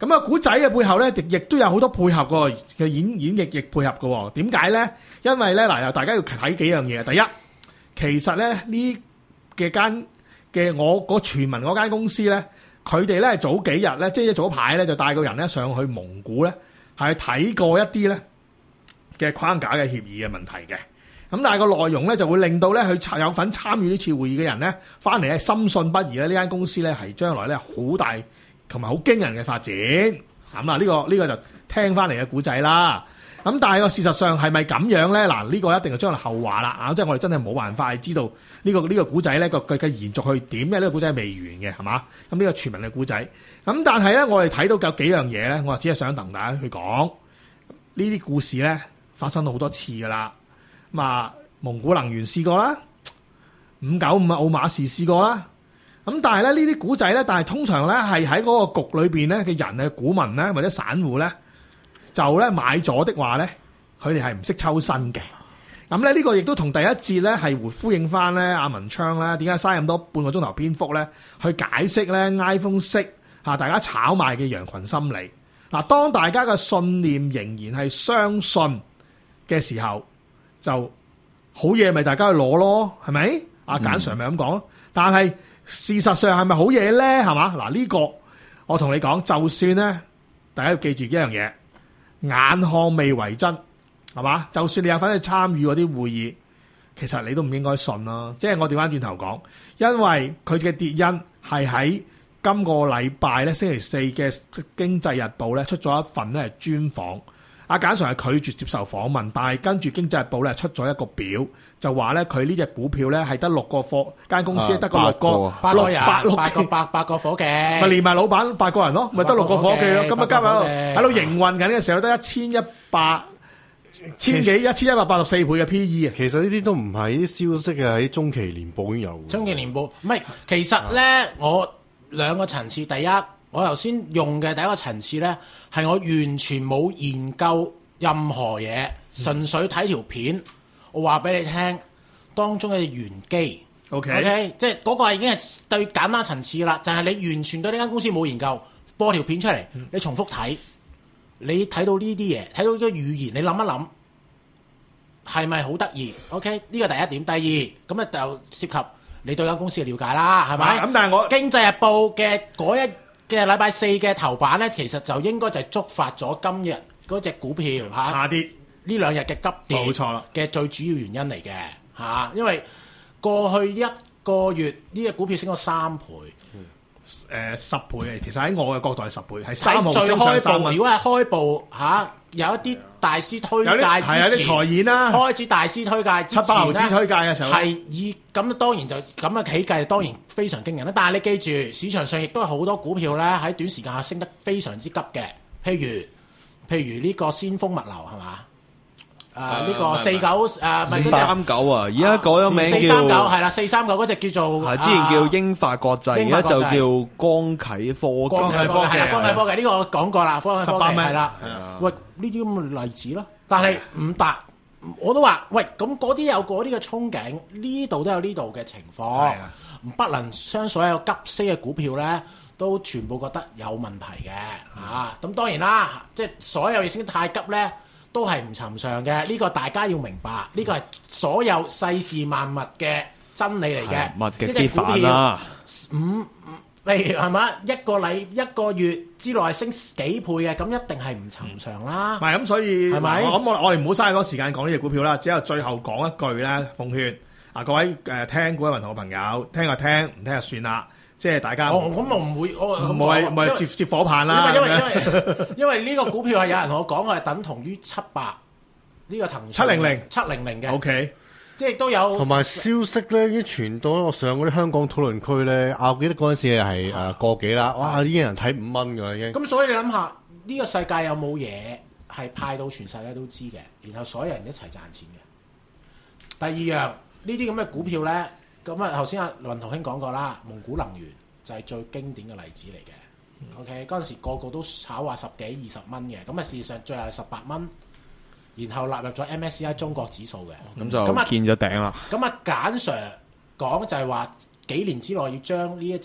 咁啊，古仔嘅背後咧，亦亦都有好多配合嘅嘅演演繹，亦配合嘅。點解咧？因為咧嗱，又大家要睇幾樣嘢。第一，其實咧呢嘅間嘅我嗰傳聞嗰間公司咧，佢哋咧早幾日咧，即係早排咧就帶個人咧上去蒙古咧，係睇過一啲咧嘅框架嘅協議嘅問題嘅。咁但係個內容咧就會令到咧佢有份參與呢次會議嘅人咧，翻嚟係深信不疑咧，呢間公司咧係將來咧好大同埋好驚人嘅發展。咁啊，呢個呢個就聽翻嚟嘅古仔啦。咁但係個事實上係咪咁樣咧？嗱，呢個一定係將來後話啦。啊，即係我哋真係冇辦法知道呢個呢個古仔咧個嘅嘅延續去點嘅。呢個古仔係未完嘅，係嘛？咁呢個傳聞嘅古仔。咁但係咧，我哋睇到有幾樣嘢咧，我只係想同大家去講呢啲故事咧，發生咗好多次噶啦。咁啊，蒙古能源試過啦，五九五啊奧馬士試過啦。咁但係咧呢啲古仔咧，但係通常咧係喺嗰個局裏邊咧嘅人嘅股民咧或者散戶咧。就咧買咗的話咧，佢哋係唔識抽身嘅。咁咧呢個亦都同第一節咧係呼應翻咧阿文昌咧點解嘥咁多半個鐘頭篇幅咧去解釋咧 iPhone 六嚇大家炒賣嘅羊群心理。嗱，當大家嘅信念仍然係相信嘅時候，就好嘢咪大家去攞咯，係咪？阿簡 Sir 咪咁講咯。但係事實上係咪好嘢咧？係嘛？嗱，呢個我同你講，就算咧，大家要記住一樣嘢。眼看未為真，係嘛？就算你有份去參與嗰啲會議，其實你都唔應該信啦。即係我調翻轉頭講，因為佢嘅跌因係喺今個禮拜咧星期四嘅《經濟日報》咧出咗一份咧專訪。阿簡 Sir 係拒絕接受訪問，但係跟住《經濟日報》咧出咗一個表，就話咧佢呢隻股票咧係得六個貨間公司得個六個八個人， 八六八個八八個夥計， 咪連埋老闆八個人咯，咪得六個夥計咯。咁啊加埋喺度營運緊嘅時候得一千一百千幾一千一百八十四倍嘅 P E 啊。 其實呢啲都唔係啲消息啊，喺中期年報已經有。 中期年報唔係，其實咧我兩個層次，第一。我頭先用嘅第一個層次咧，係我完全冇研究任何嘢，純粹睇條片。我話俾你聽，當中嘅玄機。OK，, okay? 即係嗰個已經係對簡單層次啦。就係、是、你完全對呢間公司冇研究，播條片出嚟，你重複睇，你睇到呢啲嘢，睇到呢個語言，你諗一諗，係咪好得意 ？OK， 呢個第一點。第二，咁啊就涉及你對間公司嘅了解啦，係咪？咁但係我《經濟日報》嘅嗰一嘅禮拜四嘅頭版咧，其實就應該就係觸發咗今日嗰隻股票嚇下跌呢兩日嘅急跌，冇錯啦嘅最主要原因嚟嘅嚇，因為過去一個月呢隻股票升咗三倍， 誒、呃、十倍其實喺我嘅角度係十倍，係三毫最升上三蚊。 如果係開步嚇、啊，有一啲大師推介之前， 係有啲財演啦， 開始大師推介之前七八毫子推介嘅時候， 係以咁當然就咁嘅起計，當然非常驚人啦。但係你記住，市場上亦都係好多股票咧喺短時間下升得非常之急嘅，譬如譬如呢個先鋒物流係嘛？誒呢個四九誒四三九啊，而家改咗名叫四三九係啦，四三九嗰隻叫做係之前叫英法國際，而家就叫光啟科技。 光啟科技係啦，光啟科技呢個我講過啦，光啟科技係啦。喂，呢啲咁嘅例子咯，但係唔達，我都話喂，咁嗰啲有嗰啲嘅憧憬，呢度都有呢度嘅情況，不能將所有急升嘅股票咧都全部覺得有問題嘅嚇。咁當然啦，即係所有嘢升得太急咧。都係唔尋常嘅，呢、這個大家要明白，呢、這個係所有世事萬物嘅真理嚟嘅。物極必反啦，五譬如係嘛，一個禮一個月之內升幾倍嘅，咁一定係唔尋常啦。 唔係咁，所以係咪？ 我我我哋唔好嘥咁多時間講呢隻股票啦，只有最後講一句咧，奉勸啊各位誒、呃、聽股份同嘅朋友，聽就聽，唔聽就算啦。即係大家， 我咁我唔會，我唔係唔係接接火棒啦。 因為因為因為因為呢個股票係有人同我講，佢係等同於七百呢個騰訊七零零七零零嘅。 O K， 即係都有。 同埋消息咧已經傳到我上嗰啲香港討論區咧，我記得嗰陣時係誒個幾啦，哇！已經有人睇五蚊㗎啦已經。 咁所以你諗下，呢個世界有冇嘢係派到全世界都知嘅，然後所有人一齊賺錢嘅？第二樣呢啲咁嘅股票咧。咁啊，頭先阿雲圖兄講過啦，蒙古能源就係最經典嘅例子嚟嘅。嗯、OK，嗰陣時個個都炒話十幾二十蚊嘅，咁啊事實上最後係十八蚊，然後納入咗 M S C I 中國指數嘅。 咁、嗯、就見咗頂啦。 咁啊，簡 Sir 講就係話幾年之內要將呢一隻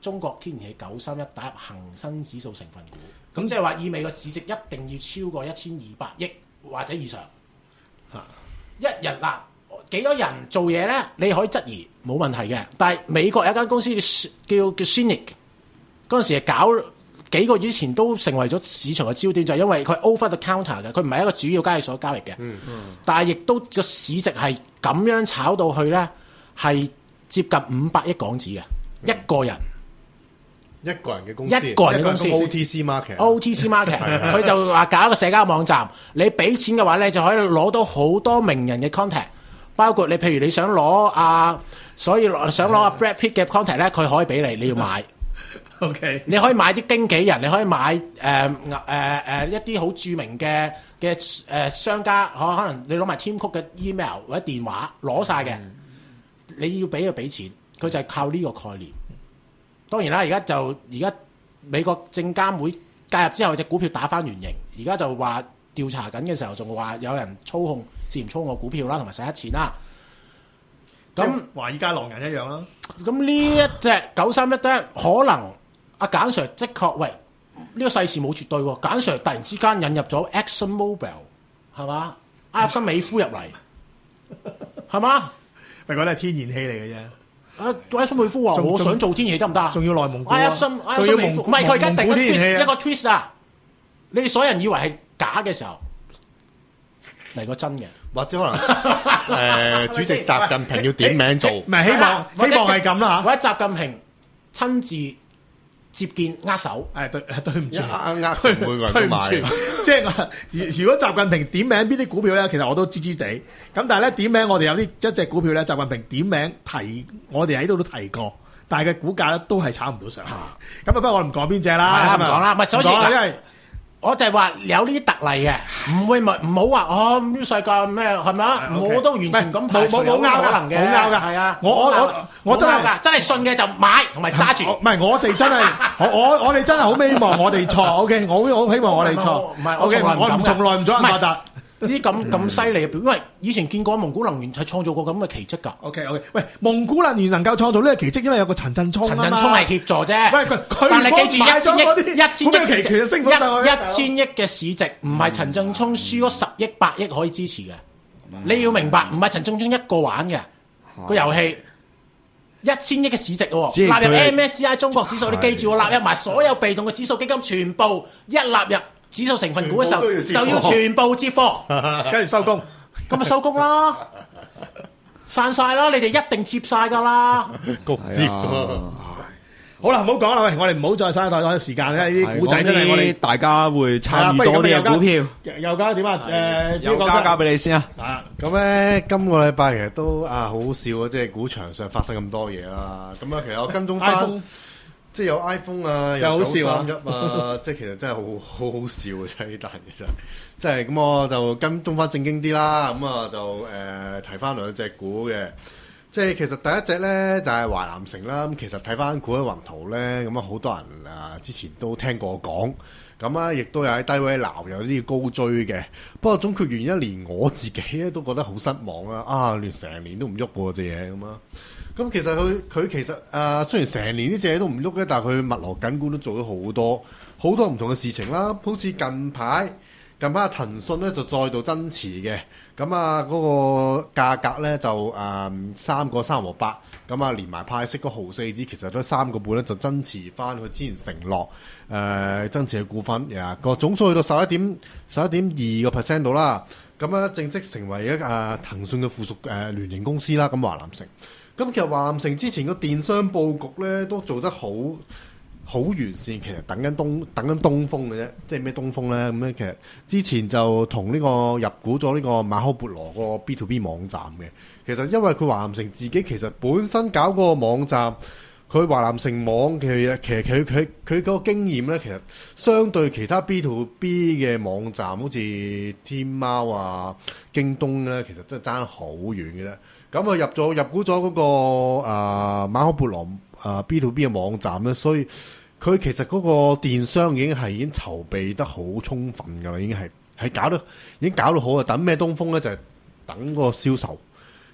中國天然氣九三一打入恒生指數成分股，咁即係話意味個市值一定要超過一千二百億或者以上。嚇、啊，一日嗱幾多人做嘢咧？你可以質疑冇問題嘅，但係美國有一間公司叫叫叫 Cynic， 嗰陣時係搞幾個月之前都成為咗市場嘅焦點，就係、是、因為佢 over the counter 嘅，佢唔係一個主要交易所交易嘅，嗯嗯、但係亦都個市值係咁樣炒到去咧，係接近五百億港紙嘅、嗯、一個人。 一個人嘅公司， 一個人嘅公司 O T C market，O T C market， 佢就話搞一個社交網站，你俾錢嘅話咧，就可以攞到好多名人嘅 contact， 包括你譬如你想攞啊，所以想攞阿 Brad Pitt 嘅 contact 咧，佢可以俾你，你要買。OK， 你可以買啲經紀人，你可以買誒誒誒一啲好著名嘅嘅誒商家，可可能你攞埋 Tim Cook 嘅 email 或者電話攞晒嘅，你要俾就俾錢，佢就係靠呢個概念。當然啦，而家就而家美國證監會介入之後，隻股票打翻原形。而家就話調查緊嘅時候，仲話有人操控，涉嫌操控股票啦，同埋洗黑錢啦。咁華爾街狼人一樣啦。咁呢一隻九三一咧，可能阿簡 Sir 即確喂呢、呢個世事冇絕對喎。簡 Sir 突然之間引入咗 Exxon Mobil 係嘛？埃克森美孚入嚟係嘛？ 咪嗰啲係天然氣嚟嘅啫。 啊！埃森美孚話：我想做天然氣得唔得啊？ 仲要內蒙古啊！ 埃森埃森美孚唔係佢而家定個 twist 一個 twist 啊！你哋所有人以為係假嘅時候，嚟個真嘅， 或者可能誒主席習近平要點名做， 唔係希望希望係咁啦嚇， 或者習近平親自接見握手， 誒對對唔住， 握握每個人都買， 即係如果習近平點名邊啲股票咧，其實我都知知地。咁但係咧點名，我哋有啲一隻股票咧，習近平點名提，我哋喺度都提過，但係嘅股價咧都係炒唔到上去。咁啊，不過我唔講邊隻啦， 唔講啦，唔係所以因為我就係話有呢啲特例嘅，唔會咪唔好話哦呢世界咩係咪啊？我都完全咁排除有可能嘅， 冇拗㗎， 係啊！ 我我我我真係真係信嘅就買同埋揸住， 唔係我哋真係我我我哋真係好希望我哋錯。O K， 我我希望我哋錯。 唔係 O K， 我唔從來唔做人發達。 呢啲咁咁犀利嘅表，因為以前見過蒙古能源係創造過咁嘅奇蹟㗎。 O K O K， 喂，蒙古能源能夠創造呢個奇蹟，因為有個陳振聰啊嘛。 陳振聰係協助啫。 喂，佢但係記住一千億、一千億期權升咗上去， 一千億嘅市值唔係陳振聰輸嗰十億、八億可以支持嘅。你要明白，唔係陳振聰一個玩嘅個遊戲。一千億嘅市值喎，納入 M S C I 中國指數，你記住我納入埋所有被動嘅指數基金，全部一納入指數成分股嘅時候，就要全部接貨， 跟住收工， 咁咪收工啦，散晒啦，你哋一定接晒㗎啦， 焗接。 好啦，唔好講啦，喂，我哋唔好再嘥太多時間啦，呢啲股仔真係我哋大家會參與多啲嘅股票。 又交點啊？誒， 又交交俾你先啊！ 啊，咁咧，今個禮拜其實都啊好好笑啊，即係股場上發生咁多嘢啦。咁啊，其實我跟蹤翻，即係有 iPhone 啊，有九三一啊，即係其實真係好好好笑啊！真係呢單嘢真係，即係咁我就跟蹤翻正經啲啦。咁啊就誒提翻兩隻股嘅。即係其實第一隻咧就係、是、華南城啦，咁其實睇翻股海雲圖咧，咁啊好多人啊之前都聽過講，咁啊亦都有喺低位撈，有啲高追嘅。不過總括完一年，我自己咧都覺得好失望啦，啊連成年都唔喐喎隻嘢咁啊。咁其實佢佢其實啊、呃、雖然成年呢隻嘢都唔喐嘅，但係佢密鑼緊鼓都做咗好多好多唔同嘅事情啦。好似近排近排騰訊咧就再度增持嘅。咁啊，嗰個價格咧就誒三個三毫八，咁啊連埋派息嗰毫四支，其實都三個半咧就增持翻佢之前承諾誒增持嘅股份，呀個總數去到十一點十一點二個 percent 度啦。咁啊正式成為一誒騰訊嘅附屬誒聯營公司啦。咁華南城，咁其實華南城之前個電商佈局咧都做得好好完善，其實等緊東等緊東風嘅啫，即係咩東風咧？咁咧其實之前就同呢個入股咗呢個馬可孛羅個 B to B 網站嘅。其實因為佢華南城自己其實本身搞嗰個網站，佢華南城網其實其實佢佢佢嗰個經驗咧，其實相對其他 B to B 嘅網站，好似天貓啊、京東咧，其實真係爭好遠嘅啫。咁啊入咗入股咗嗰、嗰個啊、呃、馬可孛羅啊 B to B 嘅網站咧，所以佢其實嗰個電商已經係已經籌備得好充分㗎啦，已經係係搞得已經搞到好啊！等咩東風咧就係、是、等個銷售，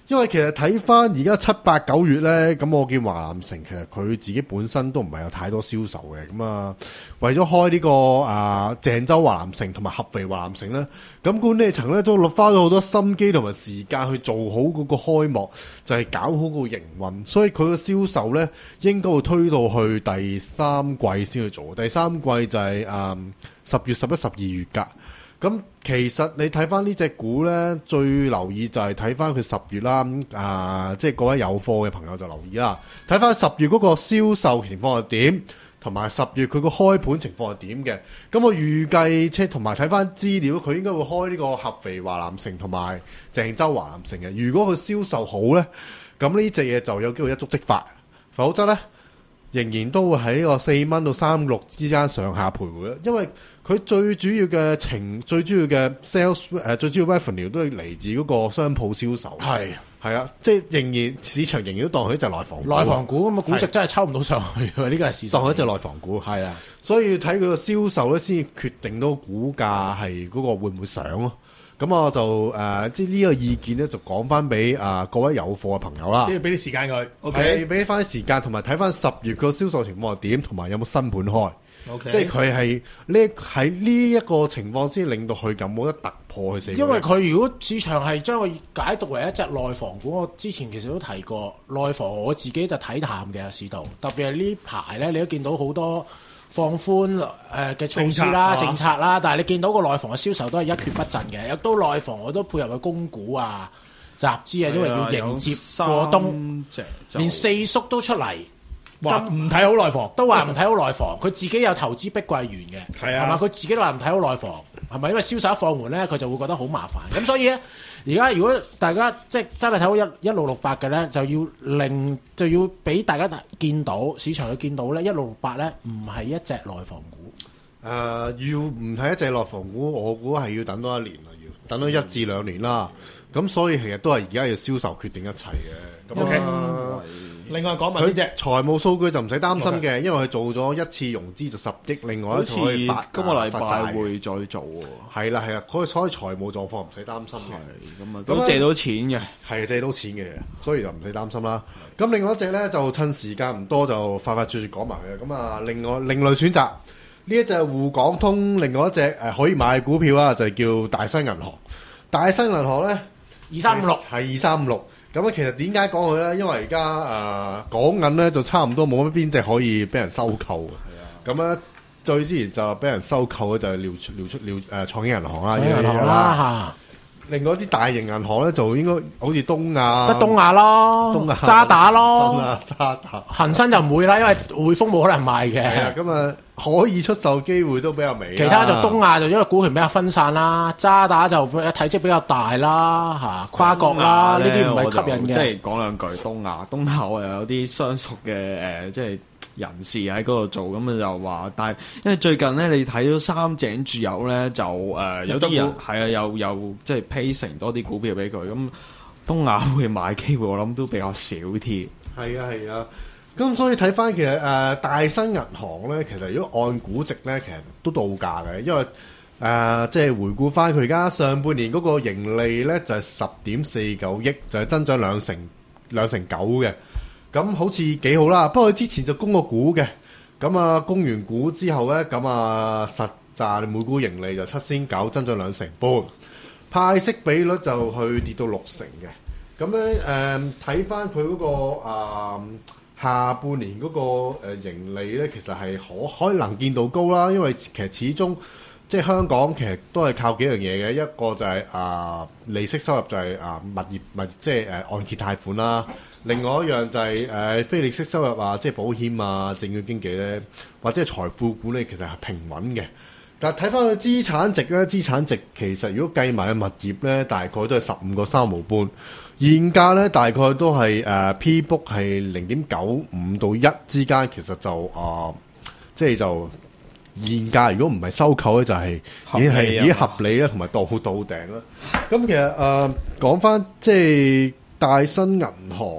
因為其實睇翻而家七八九月咧，咁我見華南城其實佢自己本身都唔係有太多銷售嘅，咁啊為咗開呢、這個啊鄭州華南城同埋合肥華南城咧，咁管理層咧都花咗好多心機同埋時間去做好嗰個開幕，就係、是、搞好個營運，所以佢個銷售咧應該會推到去第三季先去做，第三季就係誒十月、十一、十二月㗎。咁其實你睇翻呢隻股咧，最留意就係睇翻佢十月啦，啊，即係各位有貨嘅朋友就留意啦。睇翻十月嗰個銷售情況係點，同埋十月佢個開盤情況係點嘅。咁我預計即係同埋睇翻資料，佢應該會開呢個合肥華南城同埋鄭州華南城嘅。如果佢銷售好咧，咁呢隻嘢就有機會一觸即發，否則咧仍然都會喺呢個四蚊到三六之間上下徘徊，因為佢最主要嘅情，最主要嘅 sales 誒、呃，最主要 revenue 都係嚟自嗰個商鋪銷售。係係啊，即係仍然市場仍然都當佢一隻內房股。 內房股咁嘅估值真係抽唔到上去喎，呢個係事實。 當佢一隻內房股係啊，所以睇佢個銷售咧，先決定到股價係嗰個會唔會上咯。咁我就誒、呃，即係呢個意見咧，就講翻俾啊各位有貨嘅朋友啦。 即係俾啲時間佢 ，OK，俾翻啲時間，同埋睇翻十月個銷售情況係點，同埋有冇新盤開。 OK， 即係佢係呢喺呢一個情況先令到佢咁冇得突破去四。 因為佢如果市場係將佢解讀為一隻內房股，我之前其實都提過，內房我自己就睇淡嘅市道，特別係呢排咧，你都見到好多放寬誒嘅措施啦、政策啦，但係你見到個內房嘅銷售都係一蹶不振嘅，有都內房我都配合佢供股啊、集資啊，因為要迎接過冬，連四叔都出嚟。 話唔睇好內房， 都話唔睇好內房。佢自己有投資碧桂園嘅， 係啊， 係嘛？佢自己都話唔睇好內房，係咪？因為銷售一放緩咧，佢就會覺得好麻煩。咁所以咧，而家如果大家即係真係睇好一一六六八嘅咧，就要令就要俾大家見到市場去見到咧，一六六八咧唔係一隻內房股。 誒、呃，要唔係一隻內房股，我估係要等多一年啦，要等多一至兩年啦。咁、嗯、所以其實都係而家要銷售決定一切嘅。咁 OK。 呃另外講埋呢隻財務數據就唔使擔心嘅，因為佢做咗一次融資就十億，另外一次可以發今個禮拜會再做喎。 係啦係啦，佢所以財務狀況唔使擔心嘅。 咁啊，都借到錢嘅，係借到錢嘅，所以就唔使擔心啦。咁另外一隻咧就趁時間唔多就快快脆脆講埋佢。咁啊，另外另類選擇呢一隻滬港通，另外一隻誒可以買嘅股票啊，就係叫大新銀行。大新銀行咧二三五六係二三五六。咁啊，其實點解講佢咧？因為而家誒港銀咧就差唔多冇乜邊隻可以俾人收購嘅。係啊。咁咧最之前就俾人收購嘅就係廖廖出廖誒創興銀行啦。 創興銀行啦。 另外啲大型銀行咧就應該好似東亞。 得東亞咯。東亞。渣打咯。 啊，渣打。 恒生就唔會啦，因為匯豐冇可能賣嘅。 係啊，咁啊可以出售機會都比較微。 其他就東亞就因為股權比較分散啦，渣打就體積比較大啦，嚇跨國啦，呢啲唔係吸引嘅。 即係講兩句東亞，東亞我又有啲相熟嘅誒、呃，即係人士喺嗰度做，咁啊就話，但係因為最近咧，你睇到三井住友咧就誒、呃、有啲人係啊，又又即係批成多啲股票俾佢，咁東亞會買機會，我諗都比較少啲。 係啊，係啊。咁所以睇翻其實誒、呃、大新銀行咧，其實如果按估值咧，其實都到價嘅，因為誒、呃、即係回顧翻佢而家上半年嗰個盈利咧就係十點四九億，就係、是、增長兩成兩成九嘅，咁好似幾好啦。不過佢之前就供個股嘅，咁啊供完股之後咧，咁啊實賺每股盈利就七仙九，增長兩成半，派息比率就去跌到六成嘅。咁咧誒睇翻佢嗰個、呃下半年嗰個盈利咧，其實係可可能見到高啦，因為其實始終即係香港其實都係靠幾樣嘢嘅，一個就係、是、啊、呃、利息收入就係、是、啊、呃、物業物即係誒按揭貸款啦，另外一樣就係、是、誒、呃、非利息收入啊，即係保險啊、證券經紀咧，或者係財富管理其實係平穩嘅。但係睇翻佢資產值咧，資產值其實如果計埋嘅物業咧，大概都係十五個三毫半。現價咧大概都係誒、呃、P book 係零點九五到一之間，其實就啊、呃，即係就現價如果唔係收購咧，就係、是、已經係已經合理啦，同埋到到頂啦。咁其實誒講翻即係大新銀行，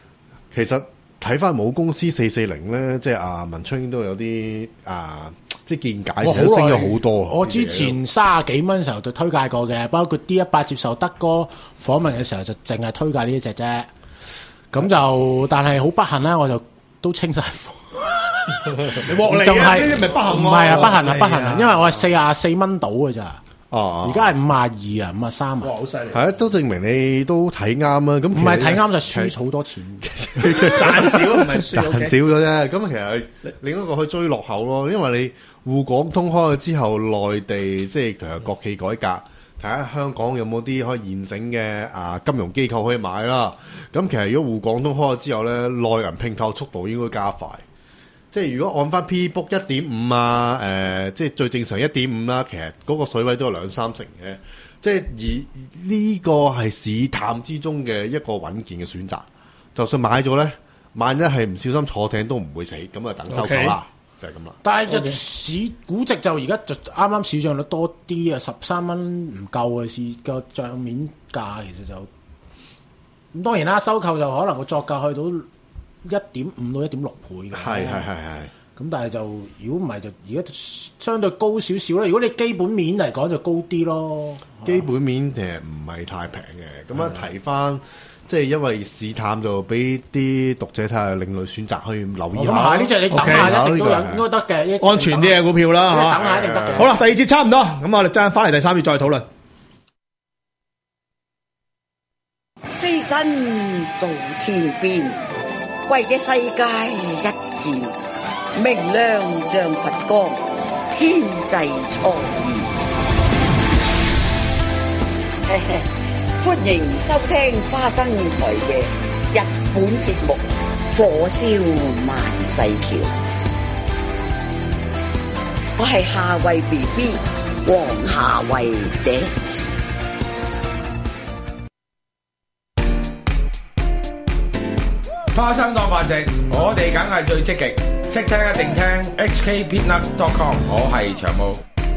其實睇翻母公司四四零咧，即係阿文昌都有啲啊。呃即係見解我其實升咗好多。 我之前三十幾蚊嘅時候就推介過嘅，包括 D 一百接受德哥訪問嘅時候就淨係推介呢一隻啫。咁就但係好不幸啦，我就都清晒貨。 你獲利啊？呢啲咪不幸？ 唔係啊，不幸啊，不幸啊，因為我係四廿四蚊到嘅咋。 哦， 而家係五廿二啊，五廿三啊。 哇，好犀利！ 係啊，都證明你都睇啱啊。咁唔係睇啱就輸好多錢， 賺少唔係輸， 賺少咗啫。咁其實另一個可以追落後咯，因為你滬港通開咗之後，內地即係其實國企改革，睇下香港有冇啲可以現成嘅啊金融機構可以買啦。咁其實如果滬港通開咗之後咧，內銀併購速度應該加快。即係如果按翻 P book 一點五啊，誒、呃，即係最正常一點五啦，其實嗰個水位都有兩三成嘅。即係而呢個係試探之中嘅一個穩健嘅選擇。就算買咗咧，萬一係唔小心坐艇都唔會死，咁啊等收購啦， Okay. 就係咁啦。 但係就市估值就而家就啱啱市漲率多啲啊，十三蚊唔夠嘅市個帳面價其實就咁當然啦，收購就可能會作價去到一點五到一點六倍嘅， 係係係係。 咁但係就如果唔係就而家相對高少少啦。如果你基本面嚟講就高啲咯。 基本面其實唔係太平嘅。咁樣提翻，即係因為試探就俾啲讀者睇下另類選擇去留意下。 咁係呢隻你等下 Okay, 一定都有 okay. 應該得嘅， 安全啲嘅股票啦嚇。 等下一定得嘅。 好啦，第二節差唔多，咁我哋陣翻嚟第三節再討論。 飛身到天邊，為這世界一戰，明亮像佛光，天際蒼現。歡迎收聽花生台嘅日本節目《火燒萬世橋》，我係夏慧 B B 黃夏慧 dance。 花生當飯食，我哋梗係最積極，識聽一定聽 H K peanut dot com， 我係長毛。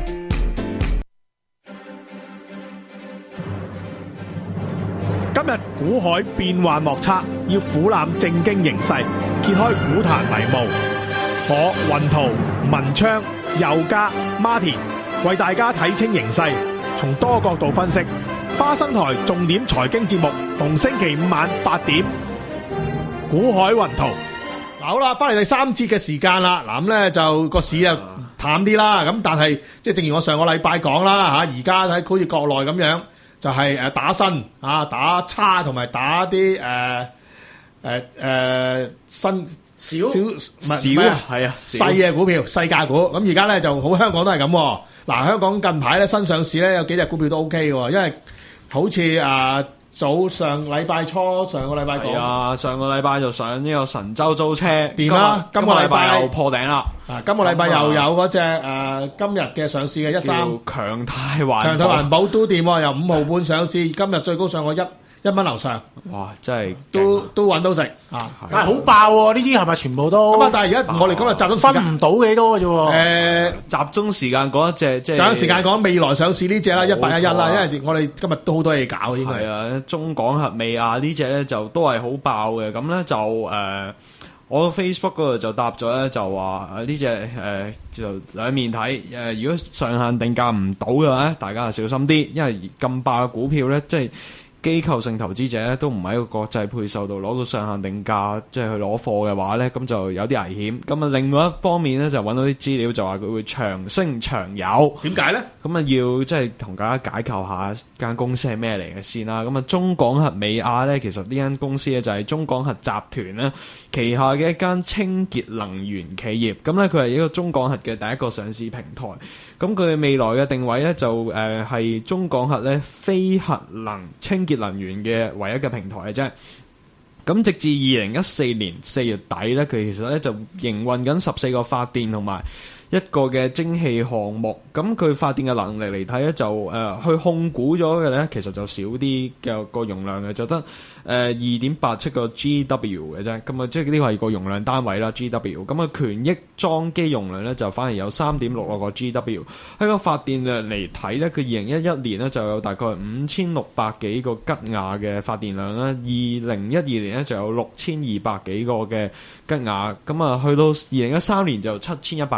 今日股海變幻莫測，要俯瞰正經形勢，揭開股壇迷霧。我雲圖、文昌、佑嘉、Martin 為大家睇清形勢，從多角度分析。花生台重點財經節目，逢星期五晚八點。股海雲圖，嗱好啦，翻嚟第三節嘅時間啦。嗱咁咧就個市啊淡啲啦，咁但係即係正如我上個禮拜講啦嚇，而家喺好似國內咁樣，就係誒打新啊打差同埋打啲誒誒誒新少少少係啊細嘅股票細價股。咁而家咧就好，香港都係咁。嗱香港近排咧新上市咧有幾隻股票都 OK 嘅，因為好似啊。早上禮拜初上個禮拜講啊，上個禮拜就上呢個神州租車掂啦，今個禮拜又破頂啦。 啊，今個禮拜又有嗰隻誒今日嘅上市嘅一三強泰環強泰環保都掂喎，由五毫半上市，今日最高上過一一蚊樓上。 哇！真係都都揾到食啊！ 但係好爆喎，呢啲係咪全部都？ 咁啊！但係而家我哋今日集中時間分唔到幾多嘅啫喎。 誒，集中時間講一隻即係。集中時間講未來上市呢只啦，一八一一啦，因為我哋今日都好多嘢搞應該。 係啊，中港核美亞呢只咧就都係好爆嘅，咁咧就誒、呃，我 Facebook 嗰度就答咗咧，就話誒呢隻誒就兩面睇誒、呃，如果上限定價唔到嘅話咧，大家就小心啲，因為咁爆嘅股票咧，即係。機構性投資者咧都唔喺個國際配售度攞到上限定價，即係去攞貨嘅話咧，咁就有啲危險。咁啊，另外一方面咧就揾到啲資料，就話佢會長升長有。點解咧？咁啊，要即係同大家解構下間公司係咩嚟嘅先啦。咁啊，中港核美亞咧，其實呢間公司咧就係中港核集團咧旗下嘅一間清潔能源企業。咁咧，佢係一個中港核嘅第一個上市平台。咁佢未來嘅定位咧就誒係、呃、中港核咧非核能清潔能源嘅唯一嘅平台嘅啫。咁直至二零一四年四月底咧，佢其實咧就營運緊十四個發電同埋一個嘅蒸汽項目。咁佢發電嘅能力嚟睇咧，就誒、呃、去控股咗嘅咧，其實就少啲嘅個容量嘅，就得誒二點八七個 G W 嘅啫。咁啊，即係呢個係個容量單位啦 ，G W。咁啊，權益裝機容量咧就反而有三點六六個 G W。喺個發電量嚟睇咧，佢二零一一年咧就有大概五千六百幾個吉瓦嘅發電量啦，二零一二年咧就有六千二百幾個嘅吉瓦。咁啊，去到二零一三年就七千一百幾個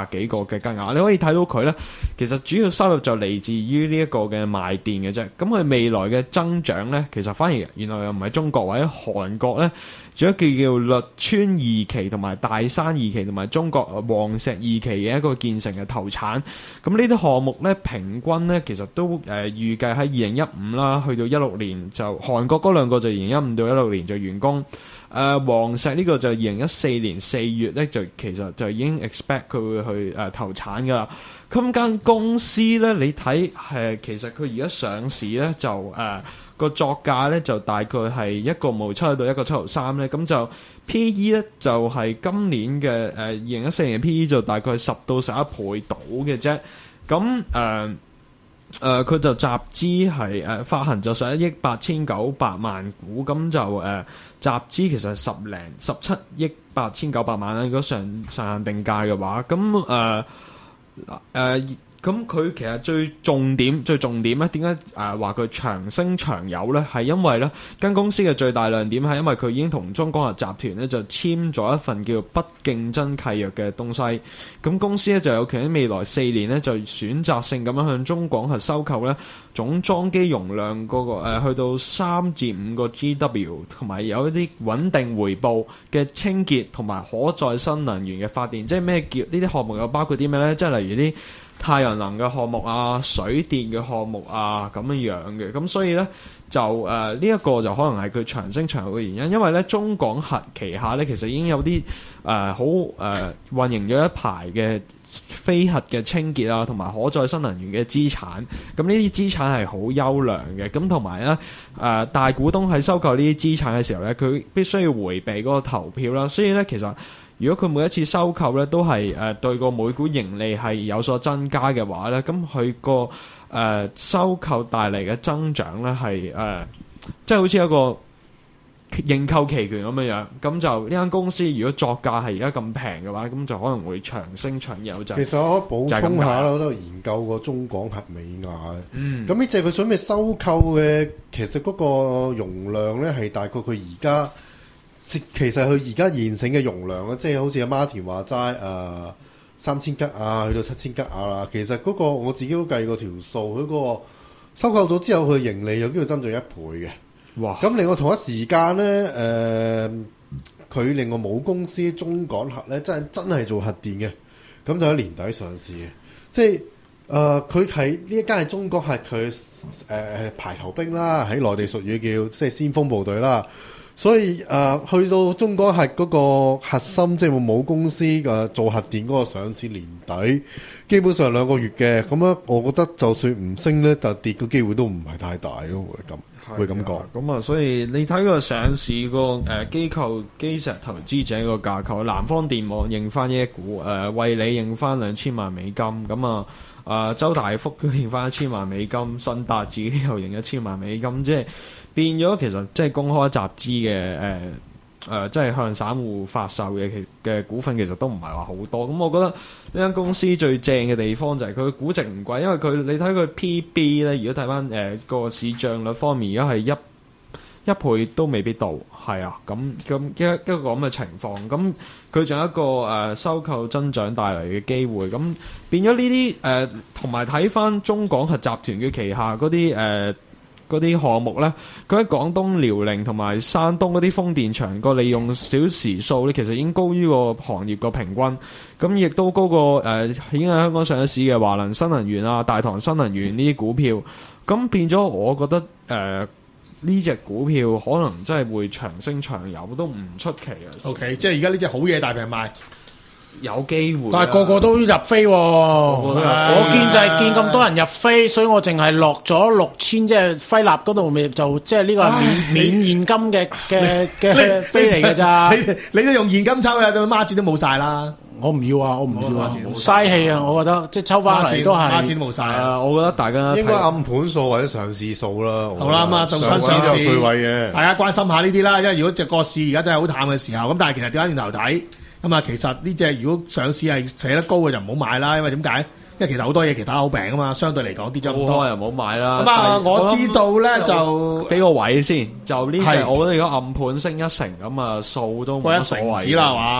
嘅金額。你可以睇到佢咧，其實主要收入就嚟自於呢一個嘅賣電嘅啫。咁佢未來嘅增長咧，其實反而原來又唔係中國或者韓國咧，仲有一叫叫律川二期同埋大山二期同埋中國黃石二期嘅一個建成嘅投產。咁呢啲項目咧，平均咧其實都誒、呃、預計喺二零一五啦，去到一六年就韓國嗰兩個就二零一五到一六年就完工。誒、呃、黃石呢個就二零一四年四月咧，就其實就已經 expect 佢會去誒、呃、投產㗎啦。咁間公司咧，你睇誒、呃、其實佢而家上市咧就誒、呃、個作價咧就大概係一個毛七到一個七毫三咧，咁就 P E 咧就係、是、今年嘅誒二零一四年嘅 P E 就大概十到十一倍到嘅啫。咁誒誒佢就集資係誒、呃、發行就十一億八千九百萬股，咁就誒、呃、集資其實係十零十七億八千九百萬啦。如果上上限定價嘅話，咁誒誒咁佢其實最重點最重點咧，點解誒話佢長升長有咧？係因為咧間公司嘅最大亮點係因為佢已經同中廣核集團咧就簽咗一份叫不競爭契約嘅東西。咁公司咧就有權喺未來四年咧就選擇性咁樣向中廣核收購咧總裝機容量嗰、那個、呃、去到三至五個 G W， 同埋有一啲穩定回報嘅清潔同埋可再生能源嘅發電。即係咩叫呢啲項目？有包括啲咩咧？即係例如啲太陽能嘅項目啊、水電嘅項目啊咁樣樣嘅。咁所以咧就誒呢一個就可能係佢長升長有嘅原因，因為咧中廣核旗下咧其實已經有啲誒好誒運營咗一排嘅非核嘅清潔啊，同埋可再生能源嘅資產。咁呢啲資產係好優良嘅。咁同埋咧誒大股東喺收購呢啲資產嘅時候咧，佢必須要迴避嗰個投票啦。所以咧其實如果佢每一次收購咧都係誒、呃、對個每股盈利係有所增加嘅話咧，咁佢個誒收購帶嚟嘅增長咧係誒即係好似一個認購期權咁樣樣。咁就呢間公司如果作價係而家咁平嘅話，咁就可能會長升長有。就其實我可以補充下啦，我都有研究過中廣核美亞嘅。嗯，咁呢隻佢準備收購嘅，其實嗰個容量咧係大概佢而家。其實佢而家現成嘅容量咧，即係好似阿 Martin 話齋誒三千吉啊，去到七千吉啊啦。其實嗰個我自己都計過條數，佢嗰個收購到之後，佢盈利有機會增長一倍嘅。哇！咁另外同一時間咧，誒、呃、佢另外母公司中廣核咧，真係真係做核電嘅，咁就喺年底上市嘅。即係誒佢係呢一間係中國核佢誒、呃、排頭兵啦，喺內地屬於叫即係先鋒部隊啦。所以誒、呃，去到中廣核嗰個核心，即係母公司嘅做核電嗰個上市年底，基本上兩個月嘅，咁樣我覺得就算唔升咧，但跌嘅機會都唔係太大咯，會咁會咁講。咁啊，所以你睇個上市個誒機構基石投資者個架構，南方電網認翻一股，誒惠理認翻兩千萬美金，咁啊。啊、呃，周大福佢認翻一千萬美金，信達自己又認一千萬美金，即係變咗其實即係公開集資嘅誒誒，即係向散戶發售嘅嘅股份，其實都唔係話好多。咁我覺得呢間公司最正嘅地方就係佢估值唔貴，因為佢你睇佢 P B 咧，如果睇翻誒個市賬率方面，而家係一一倍都未必到，係啊，咁咁一一個咁嘅情況，咁佢仲有一個誒、呃、收購增長帶嚟嘅機會，咁變咗呢啲誒，同埋睇翻中廣核集團嘅旗下嗰啲誒嗰啲項目咧，佢喺廣東遼寧同埋山東嗰啲風電場個利用小時數咧，其實已經高於個行業個平均，咁亦都高過誒、呃、已經喺香港上市嘅華能新能源啊、大唐新能源呢啲股票，咁變咗我覺得誒。呃呢隻股票可能真係會長升長有，都唔出奇啊 ！OK， 即係而家呢隻好嘢大平賣， 有機會。 但係個個都入飛喎、哦，我見就係見咁多人入飛，所以我淨係落咗六千，即係輝立嗰度咪就即係呢個免免現金嘅嘅嘅飛嚟㗎咋？ 你你都用現金抽嘅，就孖展都冇晒啦。 我唔要啊！我唔要啊！嘥氣啊！我覺得即係抽翻嚟都係孖展冇晒啊！ 我覺得大家應該暗盤數或者上市數啦。 好啦，咁啊，到新上市最位嘅，大家關心下呢啲啦。因為如果隻個市而家真係好淡嘅時候，咁但係其實點解轉頭睇咁啊？其實呢隻如果上市係寫得高嘅就唔好買啦。因為點解？因為其實好多嘢其他好平啊嘛，相對嚟講跌咗咁多， 又唔好買啦。 咁啊，我知道咧就俾個位先，就呢隻我覺得如果暗盤升一成咁啊，數都冇乜所謂。 一成唔止啦，係嘛？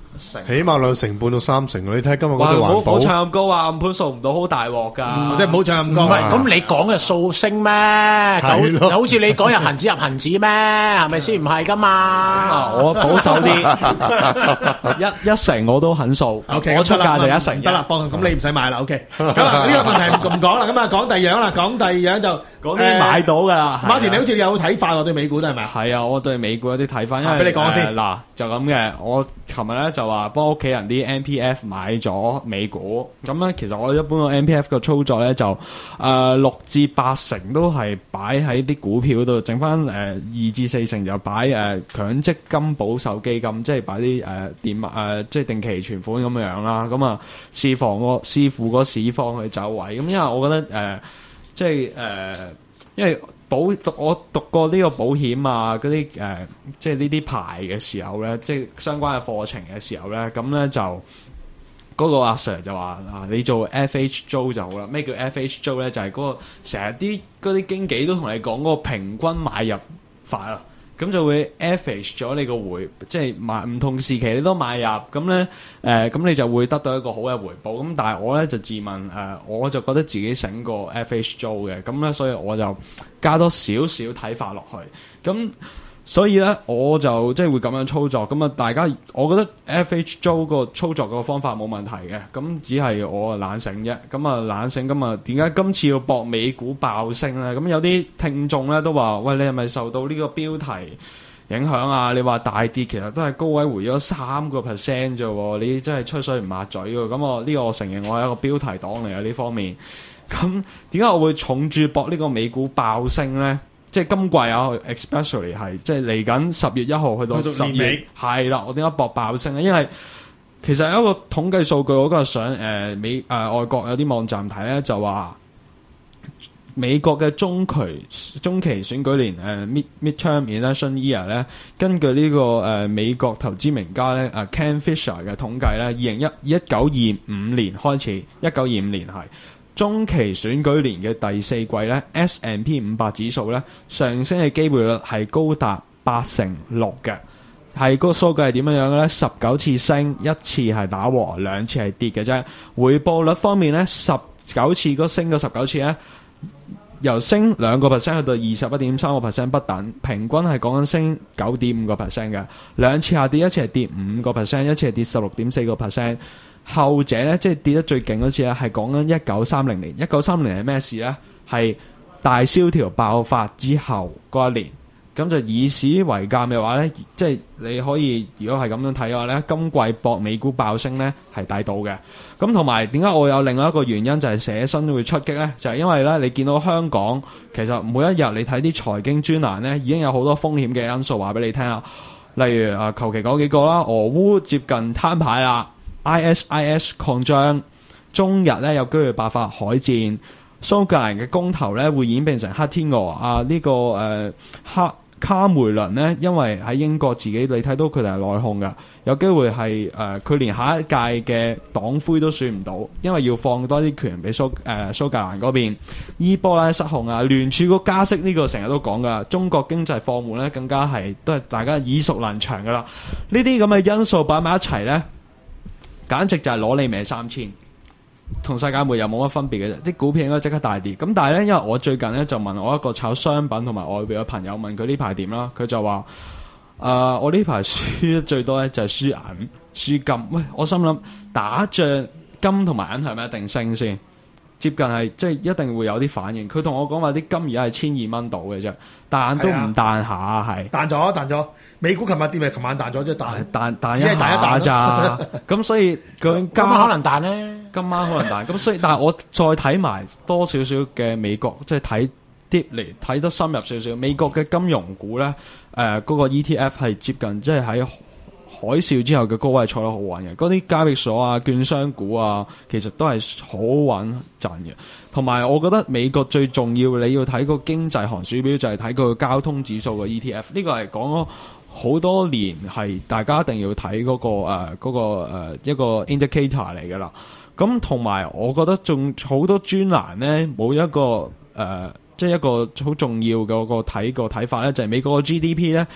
成， 起碼兩成半到三成。你睇今日嗰哇！ 對環保唔好唔好唱咁高啊，暗盤數唔到好大鑊㗎， 即係唔好唱咁高。 唔係，咁你講嘅數升咩？ 係咯就好似你講入恒指入恒指咩？係咪先？唔係噶嘛。 啊我保守啲，一一成我都肯數。 OK， 我出價就一唔成得啦，放咁你唔使買啦。OK，咁啊呢個問題唔講啦，咁啊講第二樣啦，講第二樣就嗰啲買到㗎啦。 馬田，你好似有睇法喎，對美股都係咪啊？ 係啊，我對美股有啲睇法，因為啊俾你講先誒嗱就咁嘅。我琴日咧就話幫屋企人啲 M P F 買咗美股，咁咧其實我一般個 M P F 嘅操作咧就誒六至八成都係擺喺啲股票度，剩翻誒二至四成就擺誒強積金保守基金，即係擺啲誒電誒即係定期存款咁樣樣啦。咁啊視防個視乎個市況去走位。咁因為我覺得誒、呃、即係誒、呃、因為保讀我讀過呢個保險啊嗰啲誒即係呢啲牌嘅時候咧，即係相關嘅課程嘅時候咧，咁咧就嗰、嗰個阿 Sir 就話啊，你做 F H 租就好啦。咩叫 F H 租咧？就係、係、嗰、嗰個成日啲嗰啲經紀都同你講嗰個平均買入法啊。咁就會 average 咗你個回，即係買唔同時期你都買入，咁咧誒，咁、呃、你就會得到一個好嘅回報。咁但係我咧就自問誒、呃，我就覺得自己醒過 F H 租嘅，咁咧所以我就加多少少睇法落去。咁所以咧我就即係會咁樣操作。咁啊，大家我覺得 F H 租個操作個方法冇問題嘅，咁只係我懶醒啫。咁啊懶醒，咁啊點解今次要搏美股爆升咧？咁有啲聽眾咧都話：喂，你係咪受到呢個標題影響啊？你話大跌，其實都係高位回咗三個 percent 啫喎，你真係吹水唔抹嘴喎。咁我呢個我承認我係一個標題黨嚟嘅呢方面。咁點解我會重注搏呢個美股爆升咧？即係今季啊 ，especially 係即係嚟緊十月一號去到十月，係啦。我點解搏爆升咧？因為其實有一個統計數據，我嗰日上誒美誒、呃、外國有啲網站睇咧，就話美國嘅中期中期選舉年誒、呃、mid midterm election year 咧，根據呢、這個誒、呃、美國投資名家咧誒、呃、Ken Fisher 嘅統計咧，二零一一九二五年開始，一九二五年係。中期選舉年嘅第四季咧 ，S and P 五百指數咧上升嘅機會率係高達八成六嘅，係個數據係點樣樣嘅咧？十九次升，一次係打和，兩次係跌嘅啫。回報率方面咧，十九次嗰升嘅十九次咧，由升兩個 percent 去到二十一點三個 percent 不等，平均係講緊升九點五個 percent 嘅。兩次下跌，一次係跌五個 percent，一次係跌十六點四個 percent。後者咧，即係跌得最勁嗰次咧，係講緊一九三零年。一九三零年係咩事咧？係大蕭條爆發之後嗰一年。咁就以史為鑑嘅話咧，即係你可以如果係咁樣睇嘅話咧，今季博美股爆升咧係抵到嘅。咁同埋點解我有另外一個原因就係寫信會出擊咧？就係、是、因為咧，你見到香港其實每一日你睇啲財經專欄咧，已經有好多風險嘅因素話俾你聽啊。例如啊，求其講幾個啦，俄烏接近攤牌啦。I S I S 擴張，中日咧有機會爆發海戰，蘇格蘭嘅公投咧會演變成黑天鵝啊！呢、這個誒、呃、卡卡梅倫呢，因為喺英國自己你睇到佢哋係內訌嘅，有機會係誒佢連下一屆嘅黨魁都選唔到，因為要放多啲權俾蘇誒、呃、蘇格蘭嗰邊。伊波拉失控啊，聯儲局加息呢個成日都講噶，中國經濟放緩咧更加係都係大家耳熟能詳噶啦。呢啲咁嘅因素擺埋一齊咧。簡直就係攞你命三千，同世界末日冇乜分別嘅啫。啲股票應該即刻大跌。咁但係咧，因為我最近咧就問我一個炒商品同埋外匯嘅朋友，問佢呢排點啦，佢就話：誒、呃，我呢排輸得最多咧就係輸銀、輸金。喂，我心諗打仗金同埋銀係咪一定升先？接近係即係一定會有啲反應。佢同我講話啲金而家係千二蚊到嘅啫，彈都唔彈下係。 彈咗彈咗，美股琴日跌咪琴晚彈咗，即係彈彈彈一下咋。咁所以究竟今晚可能彈咧， 今晚可能彈。咁所以但係我再睇埋多少少嘅美國，即係睇跌嚟睇得深入少少。美國嘅金融股咧，誒、呃、嗰、那個 E T F 係接近即係喺海嘯之後嘅高位坐得好穩嘅，嗰啲交易所啊、券商股啊，其實都係好穩陣嘅。同埋我覺得美國最重要你要睇個經濟寒暑表，就係睇佢個交通指數嘅 E T F。呢個係講咗好多年，係大家一定要睇嗰、那個誒嗰、呃那個、呃、一個 indicator 嚟嘅啦。咁同埋我覺得仲好多專欄咧冇一個誒、呃，即係一個好重要嘅個睇個睇法咧，就係、是、美國嘅 G D P 咧。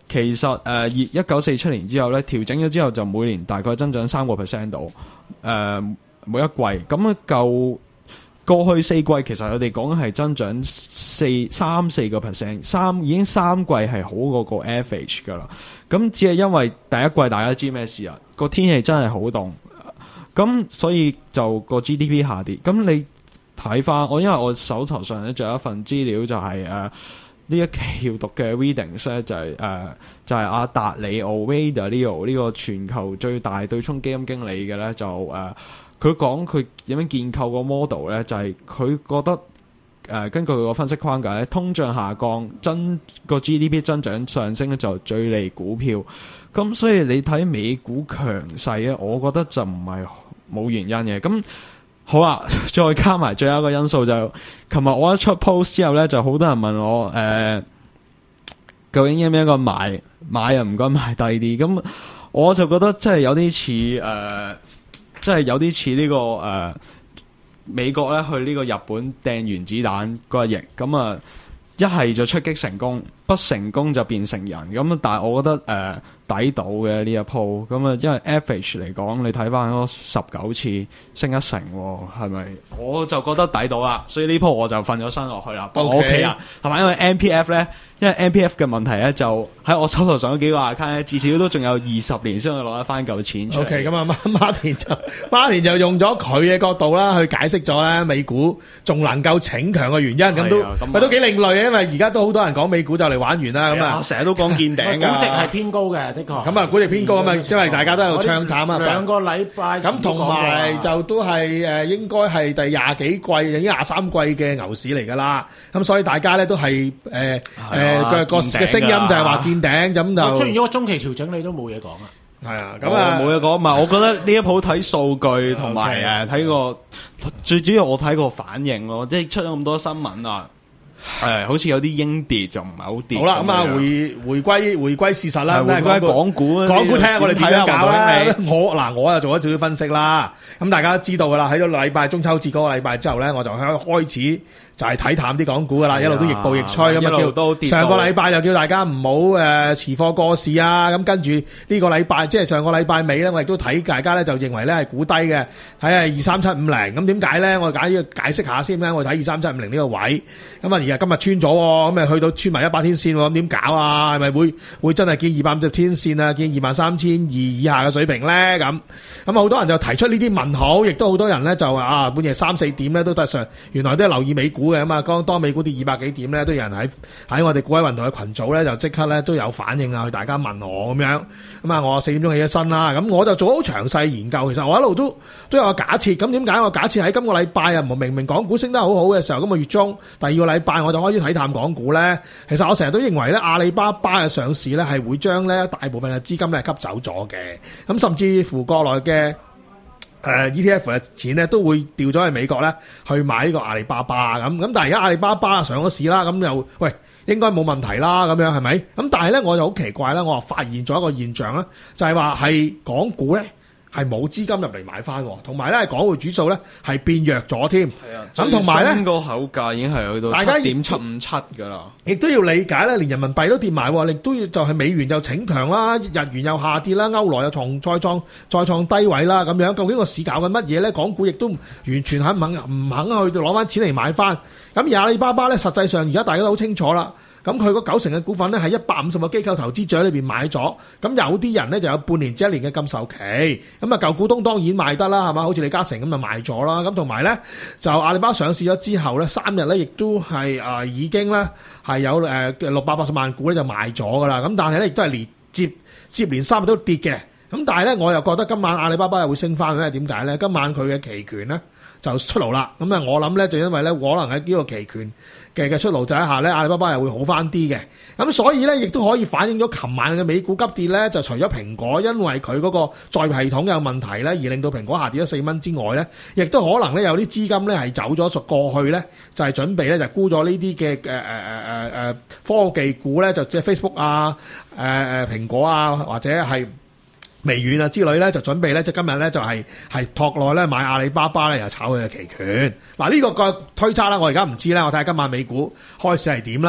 其實誒一九四七年之後咧調整咗之後就每年大概增長三個 percent 度，誒、呃、每一季咁舊過去四季其實我哋講係增長四三四個 percent， 三已經三季係好過個 average 噶啦。咁只係因為第一季大家知咩事啊？個天氣真係好凍，咁所以就個 G D P 下跌。咁你睇翻我，因為我手頭上咧仲有一份資料就係誒呢一期要讀嘅 readings 咧就係、是、誒、呃、就係、是、阿達里奧 Ray Dalio 呢個全球最大對沖基金經理嘅咧就誒。呃佢講佢點樣建構個 model 咧，就係、是、佢覺得誒、呃、根據佢個分析框架咧，通脹下降，增個 G D P 增長上升咧就最利股票。咁所以你睇美股強勢咧，我覺得就唔係冇原因嘅。咁好啦，再加埋最後一個因素就，琴日我一出 post 之後咧，就好多人問我誒、呃，究竟應唔應該買？買又唔該買低啲。咁我就覺得真係有啲似誒。呃即係有啲似呢個誒、呃、美國咧去呢個日本掟原子彈嗰一役，咁啊一係就出擊成功，不成功就變成人。咁但係我覺得誒、呃、抵到嘅呢一鋪，咁啊因為 average 嚟講，你睇翻嗰十九次升一成，係咪？我就覺得抵到啦，所以呢鋪我就瞓咗身落去啦，我 OK 啦。同埋因為 M P F 咧。因為 M P F 嘅問題咧，就喺我手頭上嗰幾個 account 咧，至少都仲有二十年先可以攞得翻嚿錢出嚟。 OK，咁啊，Martin 就 Martin 就用咗佢嘅角度啦，去解釋咗咧美股仲能夠逞強嘅原因，咁都佢都幾另類嘅，因為而家都好多人講美股就嚟玩完啦，咁啊， 成日都講見頂㗎。 估值係偏高嘅，的確。 咁啊，估值偏高啊嘛，因為大家都喺度唱淡啊。 兩個禮拜咁同埋就都係誒，應該係第廿幾季，已經廿三季嘅牛市嚟㗎啦。咁所以大家咧都係誒誒個個。聲音就係話見頂，咁就出現咗個中期調整，你都冇嘢講啊。 係啊，咁啊冇嘢講。唔係，我覺得呢一鋪睇數據同埋誒睇個最主要，我睇個反應咯，即係出咗咁多新聞啊。誒，好似有啲鷹跌就唔係好跌。 好啦，咁啊回回歸回歸事實啦， 回歸港股， 港股睇下我哋點樣搞啦。我嗱我又做咗少少分析啦。咁大家都知道噶啦，喺咗禮拜中秋節嗰個禮拜之後咧，我就開始。就係睇淡啲港股噶啦，一路都逆步逆趨咁啊！叫上個禮拜就叫大家唔好誒持貨過市啊！咁跟住呢個禮拜，即係上個禮拜尾咧，我亦都睇大家咧就認為咧係估低嘅，睇下二三七五零。咁點解咧？我解解釋下先咧。我睇二三七五零呢個位，咁啊而家今日穿咗，咁啊去到穿埋一百天線，咁點搞啊？係咪會會真係見二百五十天線啊？見二萬三千二以下嘅水平咧？咁咁好多人就提出呢啲問號，亦都好多人咧就話啊，半夜三四點咧都得上，原來都係留意美股嘅咁啊！當當美股跌二百幾點咧，都有人喺喺我哋股海運動嘅群組咧，就即刻咧都有反應啊！去大家問我咁樣，咁啊我四點鐘起咗身啦，咁我就做好詳細研究。其實我一路都都有個假設，咁點解我假設喺今個禮拜啊，明明港股升得好好嘅時候，今個月中第二個禮拜我就開始睇淡港股咧。其實我成日都認為咧，阿里巴巴嘅上市咧係會將咧大部分嘅資金咧吸走咗嘅，咁甚至乎國內嘅。誒、呃、E T F 嘅錢咧都會調咗去美國咧去買呢個阿里巴巴咁，咁但係而家阿里巴巴上咗市啦，咁又喂應該冇問題啦，咁樣係咪？咁但係咧我就好奇怪啦，我話發現咗一個現象啦，就係話係港股咧係冇資金入嚟買翻，同埋咧港匯指數咧係變弱咗添。係啊，咁同埋咧個口價已經係去到七點七五七㗎啦。 亦都要理解咧，連人民幣都跌埋，亦都要就係美元又逞強啦，日元又下跌啦，歐羅又創再創再創低位啦，咁樣究竟個市搞緊乜嘢咧？港股亦都完全肯唔肯唔肯去攞翻錢嚟買翻。咁而阿里巴巴咧，實際上而家大家都好清楚啦。咁佢嗰九成嘅股份咧，係一百五十個機構投資者裏邊買咗。咁有啲人咧就有半年至一年嘅禁售期。咁啊舊股東當然賣得啦，係嘛？好似李嘉誠咁就賣咗啦。咁同埋咧就阿里巴巴上市咗之後咧，三日咧亦都係啊、呃、已經咧係有誒六百八十萬股咧就賣咗噶啦。咁但係咧亦都係連接接連三日都跌嘅。咁但係咧我又覺得今晚阿里巴巴又會升翻，因為點解咧？今晚佢嘅期權咧就出爐啦。咁啊我諗咧就因為咧可能喺呢個期權嘅嘅出爐底下咧，阿里巴巴又會好翻啲嘅。咁所以咧，亦都可以反映咗琴晚嘅美股急跌咧，就除咗蘋果因為佢嗰個載入系統有問題咧，而令到蘋果下跌咗四蚊之外咧，亦都可能咧有啲資金咧係走咗過去咧，就係、是、準備咧就沽咗呢啲嘅誒誒誒誒科技股咧，就即係 Facebook 啊、誒、呃、誒蘋果啊，或者係微軟啊之類咧，就準備咧，即係今日咧就係係托內咧買阿里巴巴咧，又炒佢嘅期權。嗱、這、呢個個推測啦，我而家唔知啦，我睇下今晚美股開市係點啦。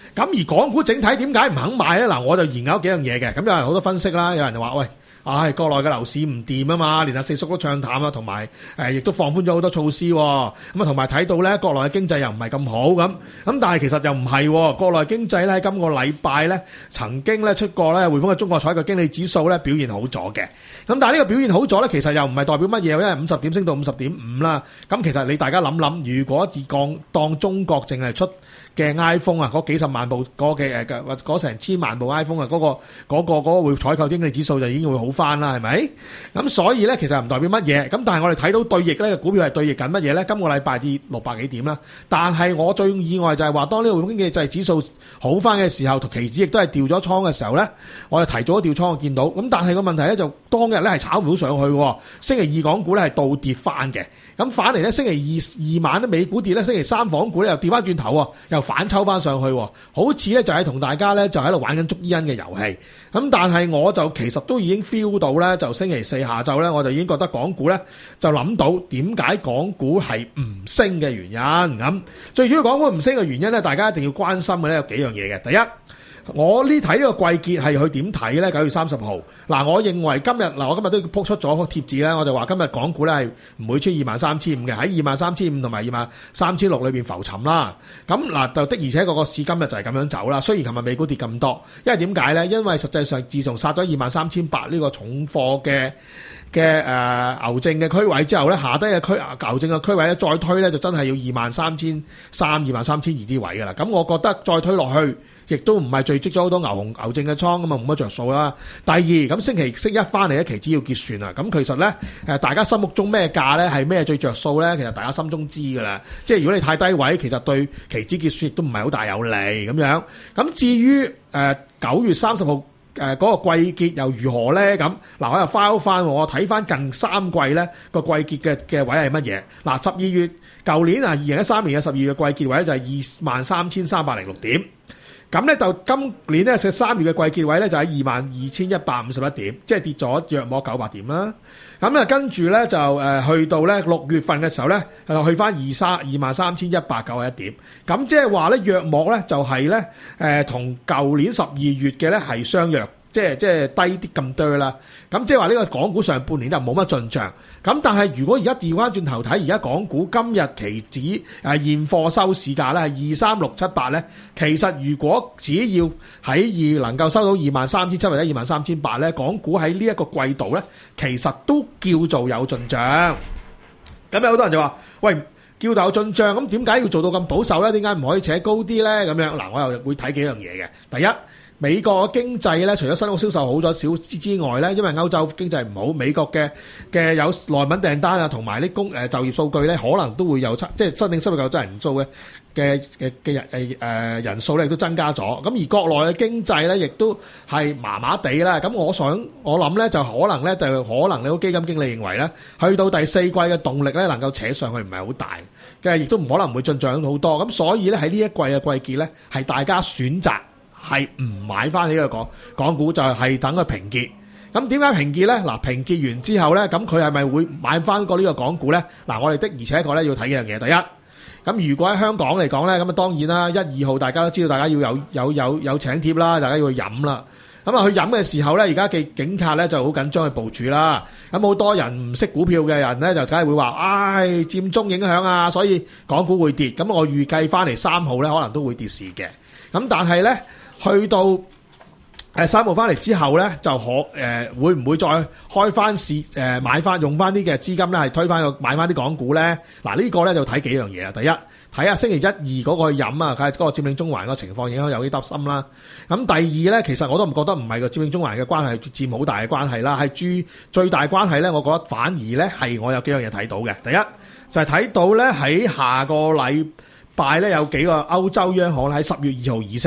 咁而港股整體點解唔肯買咧？嗱，我就研究幾樣嘢嘅。咁有人好多分析啦，有人就話：喂，唉、哎，國內嘅樓市唔掂啊嘛，連阿四叔都唱淡啦，同埋誒亦都放寬咗好多措施。咁啊，同埋睇到咧，國內嘅經濟又唔係咁好咁。咁但係其實又唔係，國內經濟咧喺今個禮拜咧曾經咧出過咧匯豐嘅中國採購經理指數咧表現好咗嘅。咁但係呢個表現好咗咧，其實又唔係代表乜嘢，因為五十點升到五十點五啦。咁其實你大家諗諗，如果自降當中國淨係出嘅 iPhone 啊，嗰幾十萬部嗰嘅誒或嗰成千萬部 iPhone 啊，嗰、嗰個嗰、嗰個嗰、嗰個會採購經理指數就已經會好翻啦，係咪？咁所以咧，其實唔代表乜嘢。咁但係我哋睇到對逆咧，股票係對逆緊乜嘢咧？今個禮拜跌六百幾點啦。但係我最意外就係話，當呢個匯豐經濟指數好翻嘅時候，期指亦都係調咗倉嘅時候咧，我就提早調倉，我見到。咁但係個問題咧就當日咧係炒唔到上去喎。星期二港股咧係倒跌翻嘅。咁反嚟咧，星期二二晚咧美股跌咧，星期三港股咧又跌翻轉頭喎，又反抽翻上去，好似咧就係同大家咧就喺度玩緊捉伊人嘅遊戲。咁但係我就其實都已經 feel 到咧，就星期四下晝咧，我就已經覺得港股咧就諗到點解港股係唔升嘅原因。咁最主要港股唔升嘅原因咧，大家一定要關心嘅咧有幾樣嘢嘅。第一，我呢睇呢個季結係佢點睇咧？九月三十號嗱，我認為今日嗱，我今日都鋪出咗個貼紙咧，我就話今日港股咧係唔會出二萬三千五嘅，喺二萬三千五同埋二萬三千六裏邊浮沉啦。咁嗱，就的而且確個市今日就係咁樣走啦。雖然琴日美股跌咁多，因為點解咧？因為實際上自從殺咗二萬三千八呢個重貨嘅嘅誒牛證嘅區位之後咧，下低嘅區牛證嘅區位咧再推咧就真係要二萬三千三、二萬三千二啲位㗎啦。咁我覺得再推落去，亦都唔係聚積咗好多牛熊牛證嘅倉咁啊，冇乜着數啦。第二，咁星期星期一翻嚟咧，期指要結算啦。咁其實咧誒，大家心目中咩價咧係咩最着數咧？其實大家心中知㗎啦。即係如果你太低位，其實對期指結算亦都唔係好大有利咁樣。咁至於誒九月三十號。誒嗰個季結又如何咧？咁嗱，我又 file 翻，我睇翻近三季咧個季結嘅嘅位係乜嘢？嗱，十二月舊年啊，二零一三年嘅十二月嘅季結位就係二萬三千三百零六點。咁咧就今年咧十三月嘅季結位咧就喺二萬二千一百五十一點，即係跌咗約莫九百點啦。咁啊跟住咧就誒去到咧六月份嘅時候咧，就去翻二三二萬三千一百九十一點。咁即係話咧約莫咧就係咧誒同舊年十二月嘅咧係相約。即係即係低啲咁多啦，咁即係話呢個港股上半年就冇乜進賬，咁但係如果而家調翻轉頭睇，而家港股今日期指誒現貨收市價咧係二三六七八咧，其實如果只要喺二能夠收到二萬三千七或者二萬三千八咧，港股喺呢一個季度咧，其實都叫做有進賬。咁有好多人就話：喂，叫做有進賬，咁點解要做到咁保守咧？點解唔可以扯高啲咧？咁樣嗱，我又會睇幾樣嘢嘅。第一，美國嘅經濟咧，除咗新屋銷售好咗少之外咧，因為歐洲經濟唔好，美國嘅嘅有內穩訂單啊，同埋啲工誒就業數據咧，可能都會有差，即係申請失業救濟人數嘅嘅嘅嘅人誒誒人數咧，亦都增加咗。咁而國內嘅經濟咧，亦都係麻麻地啦。咁我想我諗咧，就可能咧，就可能你個基金經理認為咧，去到第四季嘅動力咧，能夠扯上去唔係好大嘅，亦都唔可能會進帳好多。咁所以咧喺呢一季嘅季結咧，係大家選擇。係唔買翻呢個港港股，就係等佢平結。咁點解平結咧？嗱，平結完之後咧，咁佢係咪會買翻過呢個港股咧？嗱，我哋的而且確咧要睇幾樣嘢。第一，咁如果喺香港嚟講咧，咁啊當然啦，一二號大家都知道，大家要有有有有請帖啦，大家要去飲啦。咁啊去飲嘅時候咧，而家嘅警察咧就好緊張去部署啦。咁好多人唔識股票嘅人咧，就梗係會話，唉，佔中影響啊，所以港股會跌。咁我預計翻嚟三號咧，可能都會跌市嘅。咁但係咧，去到誒三號翻嚟之後咧，就可誒、呃、會唔會再開翻市誒、呃、買翻用翻啲嘅資金咧，係推翻個買翻啲港股咧？嗱、這個、呢個咧就睇幾樣嘢啦。第一，睇下星期一二嗰個去飲啊，睇下嗰個佔領中環個情況影響有啲擔心啦。咁第二咧，其實我都唔覺得唔係個佔領中環嘅關係佔好大嘅關係啦，係最最大關係咧，我覺得反而咧係我有幾樣嘢睇到嘅。第一就係、是、睇到咧喺下個禮拜咧有幾個歐洲央行喺十月二號議息。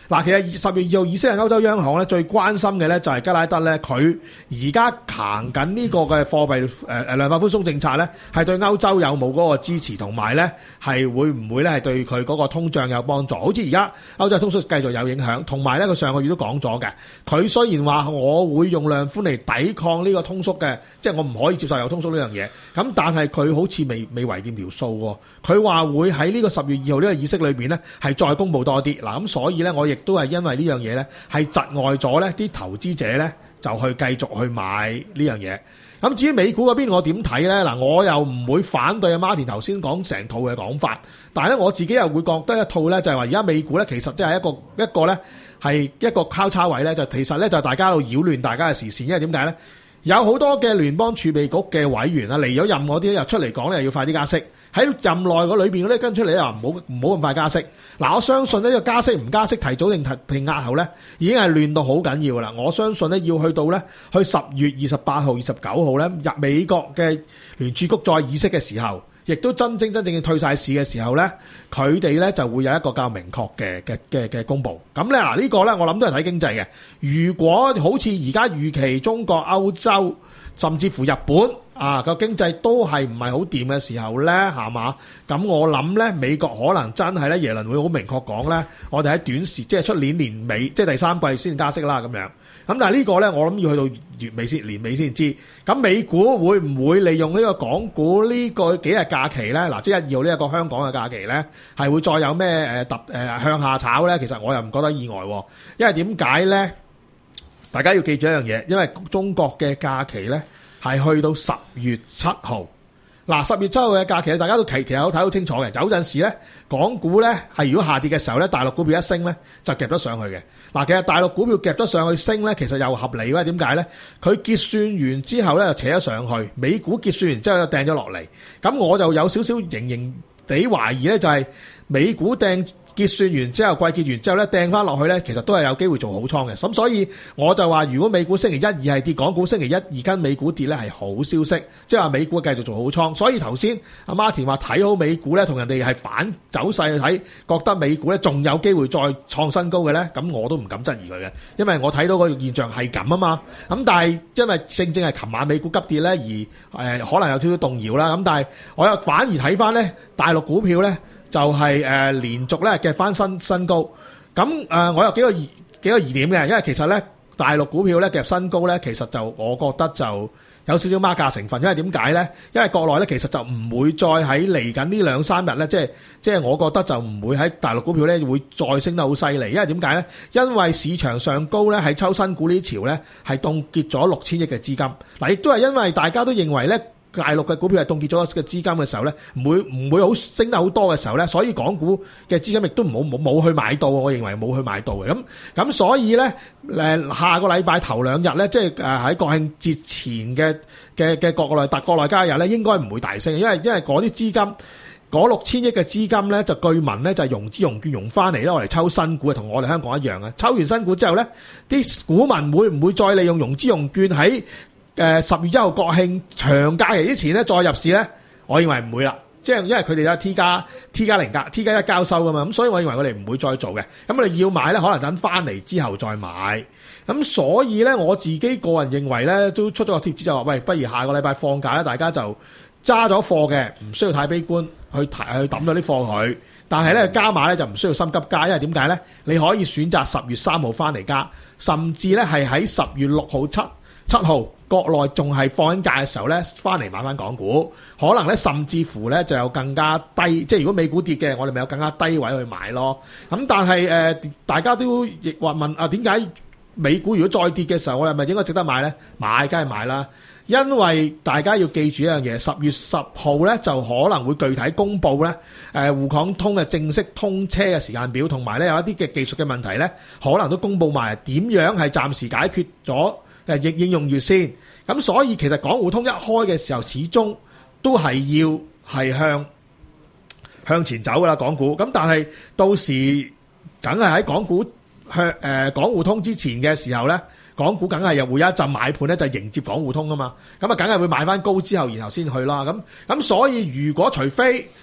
嗱，其實十月二號議息嘅歐洲央行咧，最關心嘅咧就係吉拉德咧，佢而家行緊呢個嘅貨幣誒誒量化寬鬆政策咧，係對歐洲有冇嗰個支持，同埋咧係會唔會咧係對佢嗰個通脹有幫助？好似而家歐洲通縮繼續有影響，同埋咧佢上個月都講咗嘅，佢雖然話我會用量寬嚟抵抗呢個通縮嘅，即係我唔可以接受有通縮呢樣嘢，咁但係佢好似未未圍掂條數喎，佢話會喺呢個十月二號呢個議息裏邊咧係再公布多啲，嗱咁所以咧我亦都係因為呢樣嘢咧係窒礙咗咧啲投資者咧就去繼續去買呢樣嘢。咁至於美股嗰邊我點睇咧？嗱，我又唔會反對阿 Martin 頭先講成套嘅講法，但係咧我自己又會覺得一套咧就係話而家美股咧其實即係一個一個咧係一個交叉位咧，就其實咧就大家喺度擾亂大家嘅視線，因為點解咧？有好多嘅聯邦儲備局嘅委員啊，離咗任嗰啲咧又出嚟講咧，又要快啲加息。喺任內嗰裏邊嗰啲跟出嚟又唔好唔好咁快加息。嗱，我相信呢個加息唔加息，提早定提定押後咧，已經係亂到好緊要啦。我相信咧要去到咧去十月二十八號、二十九號咧入美國嘅聯儲局再議息嘅時候，亦都真正真正嘅退晒市嘅時候咧，佢哋咧就會有一個較明確嘅嘅嘅嘅公佈。咁咧嗱呢個咧我諗都係睇經濟嘅。如果好似而家預期中國、歐洲甚至乎日本啊個經濟都係唔係好掂嘅時候咧，係嘛？咁我諗咧美國可能真係咧耶倫會好明確講咧，我哋喺短時即係出年年尾即係第三季先加息啦咁樣。咁但係呢個咧我諗要去到月尾先年尾先知。咁美股會唔會利用呢個港股呢個幾日假期咧？嗱，即係一號呢一個香港嘅假期咧，係會再有咩誒突誒向下炒咧？其實我又唔覺得意外，因為點解咧？大家要記住一樣嘢，因為中國嘅假期咧係去到十月七號。嗱，十月七號嘅假期大家都其其實有睇到清楚嘅。有陣時咧，港股咧係如果下跌嘅時候咧，大陸股票一升咧就夾得上去嘅。嗱，其實大陸股票夾得上去升咧，其實又合理嘅。點解咧？佢結算完之後咧就扯咗上去，美股結算完之後就掟咗落嚟。咁我就有少少形形地懷疑咧，就係美股掟結算完之後，季結完之後咧，掟翻落去咧，其實都係有機會做好倉嘅。咁所以我就話，如果美股星期一、二係跌，港股星期一、二跟美股跌咧係好消息，即係話美股繼續做好倉。所以頭先阿 Martin 話睇好美股咧，同人哋係反走勢去睇，覺得美股咧仲有機會再創新高嘅咧，咁我都唔敢質疑佢嘅，因為我睇到個現象係咁啊嘛。咁但係因為正正係琴晚美股急跌咧，而誒、呃、可能有少少動搖啦。咁但係我又反而睇翻咧大陸股票咧。就係、是、誒、呃、連續咧夾翻新新高，咁誒、呃、我有幾個疑幾個疑點嘅，因為其實咧大陸股票咧夾新高咧，其實就我覺得就有少少孖價成分，因為點解咧？因為國內咧其實就唔會再喺嚟緊呢兩三日咧，即係即係我覺得就唔會喺大陸股票咧會再升得好犀利，因為點解咧？因為市場上高咧喺抽新股呢潮咧係凍結咗六千億嘅資金，嗱亦都係因為大家都認為咧。大陸嘅股票係凍結咗嘅資金嘅時候咧，唔會唔會好升得好多嘅時候咧，所以港股嘅資金亦都唔好冇冇去買到，我認為冇去買到嘅。咁咁所以咧誒下個禮拜頭兩日咧，即係誒喺國慶節前嘅嘅嘅國內特國內交易日咧，應該唔會大升，因為因為嗰啲資金嗰六千億嘅資金咧，就據聞咧就係融資融券融翻嚟咧，我嚟抽新股，同我哋香港一樣嘅。抽完新股之後咧，啲股民會唔會再利用融資融券喺誒十月一號國慶長假期之前咧再入市咧？我認為唔會啦，即係因為佢哋有 T 加 T 加零加 T 加一交收噶嘛，咁所以我認為我哋唔會再做嘅。咁我哋要買咧，可能等翻嚟之後再買。咁所以咧，我自己個人認為咧，都出咗個貼紙就話，喂，不如下個禮拜放假咧，大家就揸咗貨嘅，唔需要太悲觀，去提去抌咗啲貨佢。但係咧加碼咧就唔需要心急加，因為點解咧？你可以選擇十月三號翻嚟加，甚至咧係喺十月六號七七號。國內仲係放緊假嘅時候咧，翻嚟買翻港股，可能咧甚至乎咧就有更加低，即係如果美股跌嘅，我哋咪有更加低位去買咯。咁但係誒、呃，大家都亦話問啊，點解美股如果再跌嘅時候，我哋係咪應該值得買咧？買梗係買啦，因為大家要記住一樣嘢，十月十號咧就可能會具體公佈咧誒滬港通嘅正式通車嘅時間表，同埋咧有一啲嘅技術嘅問題咧，可能都公佈埋點樣係暫時解決咗。誒應應用月先，咁所以其實港互通一開嘅時候，始終都係要係向向前走噶啦，港股。咁但係到時梗係喺港股向誒、呃、港互通之前嘅時候咧，港股梗係又會有一陣買盤咧，就迎接港互通啊嘛。咁啊，梗係會買翻高之後，然後先去啦。咁咁所以如果除非誒、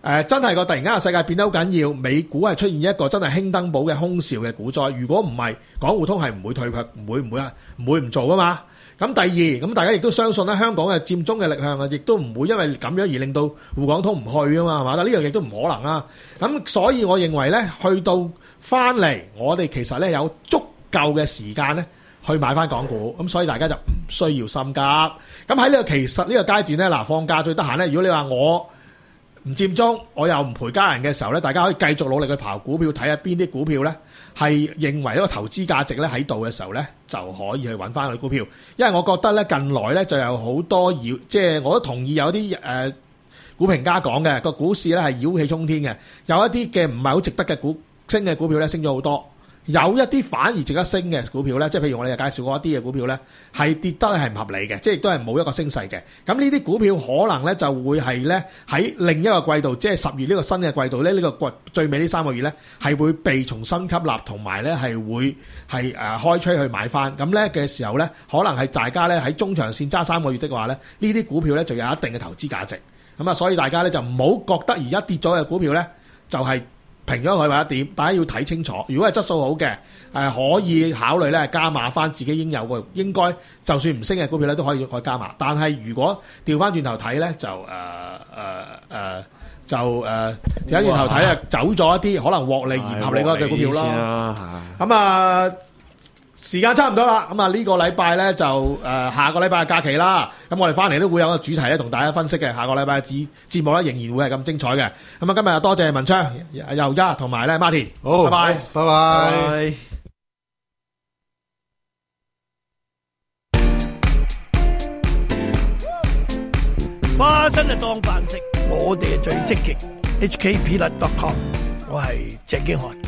呃、真係個突然間個世界變得好緊要，美股係出現一個真係興登堡嘅空兆嘅股災。如果唔係，港匯通係唔會退卻，唔會唔會啊，唔會唔做噶嘛。咁第二，咁大家亦都相信咧，香港嘅佔中嘅力量啊，亦都唔會因為咁樣而令到滬港通唔去啊嘛，係嘛？但呢樣嘢都唔可能啊。咁所以我認為咧，去到翻嚟，我哋其實咧有足夠嘅時間咧去買翻港股，咁所以大家就唔需要心急。咁喺呢個其實呢個階段咧，嗱放假最得閒咧，如果你話我唔佔中，我又唔陪家人嘅時候咧，大家可以繼續努力去刨股票，睇下邊啲股票咧係認為一個投資價值咧喺度嘅時候咧，就可以去揾翻佢啲股票。因為我覺得咧近來咧就有好多妖，即係我都同意有啲誒、呃、股評家講嘅個股市咧係妖氣沖天嘅，有一啲嘅唔係好值得嘅股升嘅股票咧升咗好多。有一啲反而值得升嘅股票咧，即係譬如我哋介紹過一啲嘅股票咧，係跌得係唔合理嘅，即係亦都係冇一個升勢嘅。咁呢啲股票可能咧就會係咧喺另一個季度，即係十月呢個新嘅季度咧，呢、呢個季最尾呢三個月咧係會被重新吸納，同埋咧係會係誒開吹去買翻。咁咧嘅時候咧，可能係大家咧喺中長線揸三個月的話咧，呢啲股票咧就有一定嘅投資價值。咁啊，所以大家咧就唔好覺得而家跌咗嘅股票咧就係、是。平咗佢或者點，大家要睇清楚。如果係質素好嘅，誒可以考慮咧加碼翻自己應有嘅，應該就算唔升嘅股票咧都可以可以加碼。但係如果調翻轉頭睇咧，就誒誒誒就誒調翻轉頭睇啊，走咗一啲可能獲利而唔合理嗰隻股票咯。咁啊〜時間差唔多啦，咁啊呢個禮拜咧就誒、呃、下個禮拜嘅假期啦，咁我哋翻嚟都會有個主題咧同大家分析嘅，下個禮拜嘅節節目咧仍然會係咁精彩嘅。咁啊今日多謝文昌、尤一同埋咧 Martin， 好， 拜拜， 拜拜。 花生係當飯食，我哋係最積極。H K Peanut dot com， 我係鄭經翰。